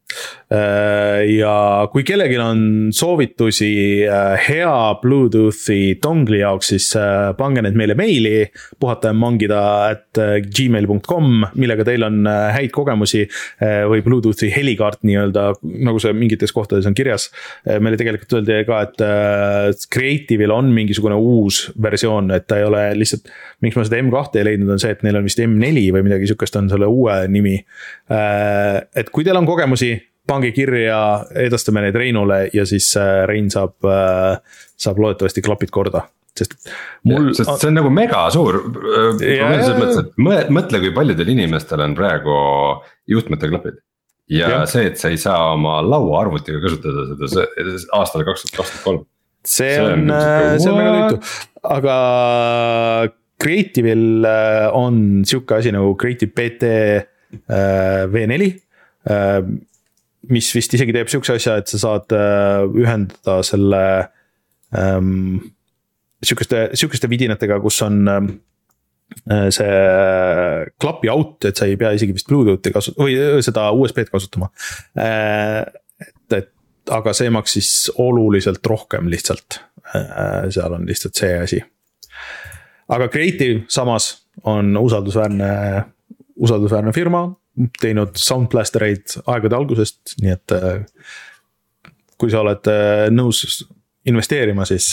Ja kui kellelgi on soovitusi hea Bluetoothi dongli jaoks, siis pange need meile meili puhata ja mangida at gmail punkt com, millega teil on häid kogemusi või Bluetoothi helikaart nii-öelda, nagu see mingites kohtades on kirjas. Meile tegelikult öeldi ka, et Creative'il on mingisugune uus versioon, et ta ei ole lihtsalt, miks ma seda M kaks ei leidnud, on see, et neil on vist M neli või midagi sükest on selle uue nimi. Et kui teil on kogemusi, pange kirja, edastame neid Reinule ja siis Rein saab, saab loodetavasti klapid korda. Sest, mul... ja, sest see on nagu mega suur. Mõtle, kui paljudel inimestel on praegu juhtmete klapid. Ja, ja see, et sa ei saa oma laua arvutiga kasutada seda aastal kaks tuhat kakskümmend kolm. See on, see on väga tüütu. Aga Creative'il on siuke asi nagu Creative P T V neli, mis vist isegi teeb siukse asja, et sa saad ühendada selle ähm, siukeste, siukeste vidinatega, kus on ähm, see klapi out, et sa ei pea isegi vist Bluetoothi kasutama või seda U S B-d kasutama. Et, et, aga see maksis oluliselt rohkem lihtsalt. Seal on lihtsalt see asi. Aga Creative samas on usaldusväärne, usaldusväärne firma, teinud Soundblastereid aegade algusest, nii et kui sa oled nõus investeerima, siis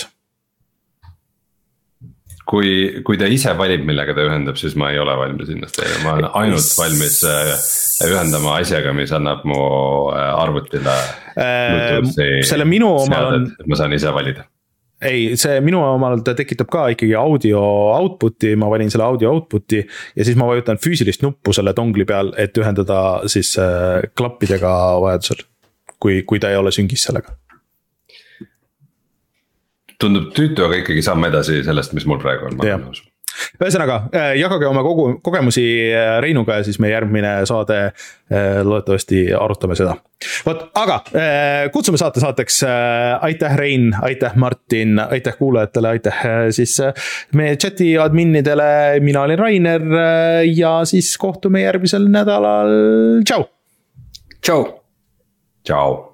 kui, kui ta ise valib, millega ta ühendab, siis ma ei ole valmis investeerima, ma olen ainult valmis ühendama asjaga, mis annab mu arvutile selle minu omal on... ma saan ise valida. Ei, see minu omal ta tekitab ka ikkagi audio output'i, ma valin selle audio output'i ja siis ma vajutan füüsilist nuppu selle dongli peal, et ühendada siis klappidega vajadusel, kui, kui ta ei ole süngis sellega. Tundub tüütu, aga ikkagi saame edasi sellest, mis mul praegu on. Ühesõnaga, jagage oma kogu, kogemusi Reinuga ja siis meie järgmine saade loodetavasti arutame seda. Võt, aga kutsume saate saateks. Aitäh Rein, aitäh Martin, aitäh kuulajatele, aitäh siis meie chati adminidele. Mina olin Rainer ja siis kohtume järgmisel nädalal. Tšau! Tšau! Tšau!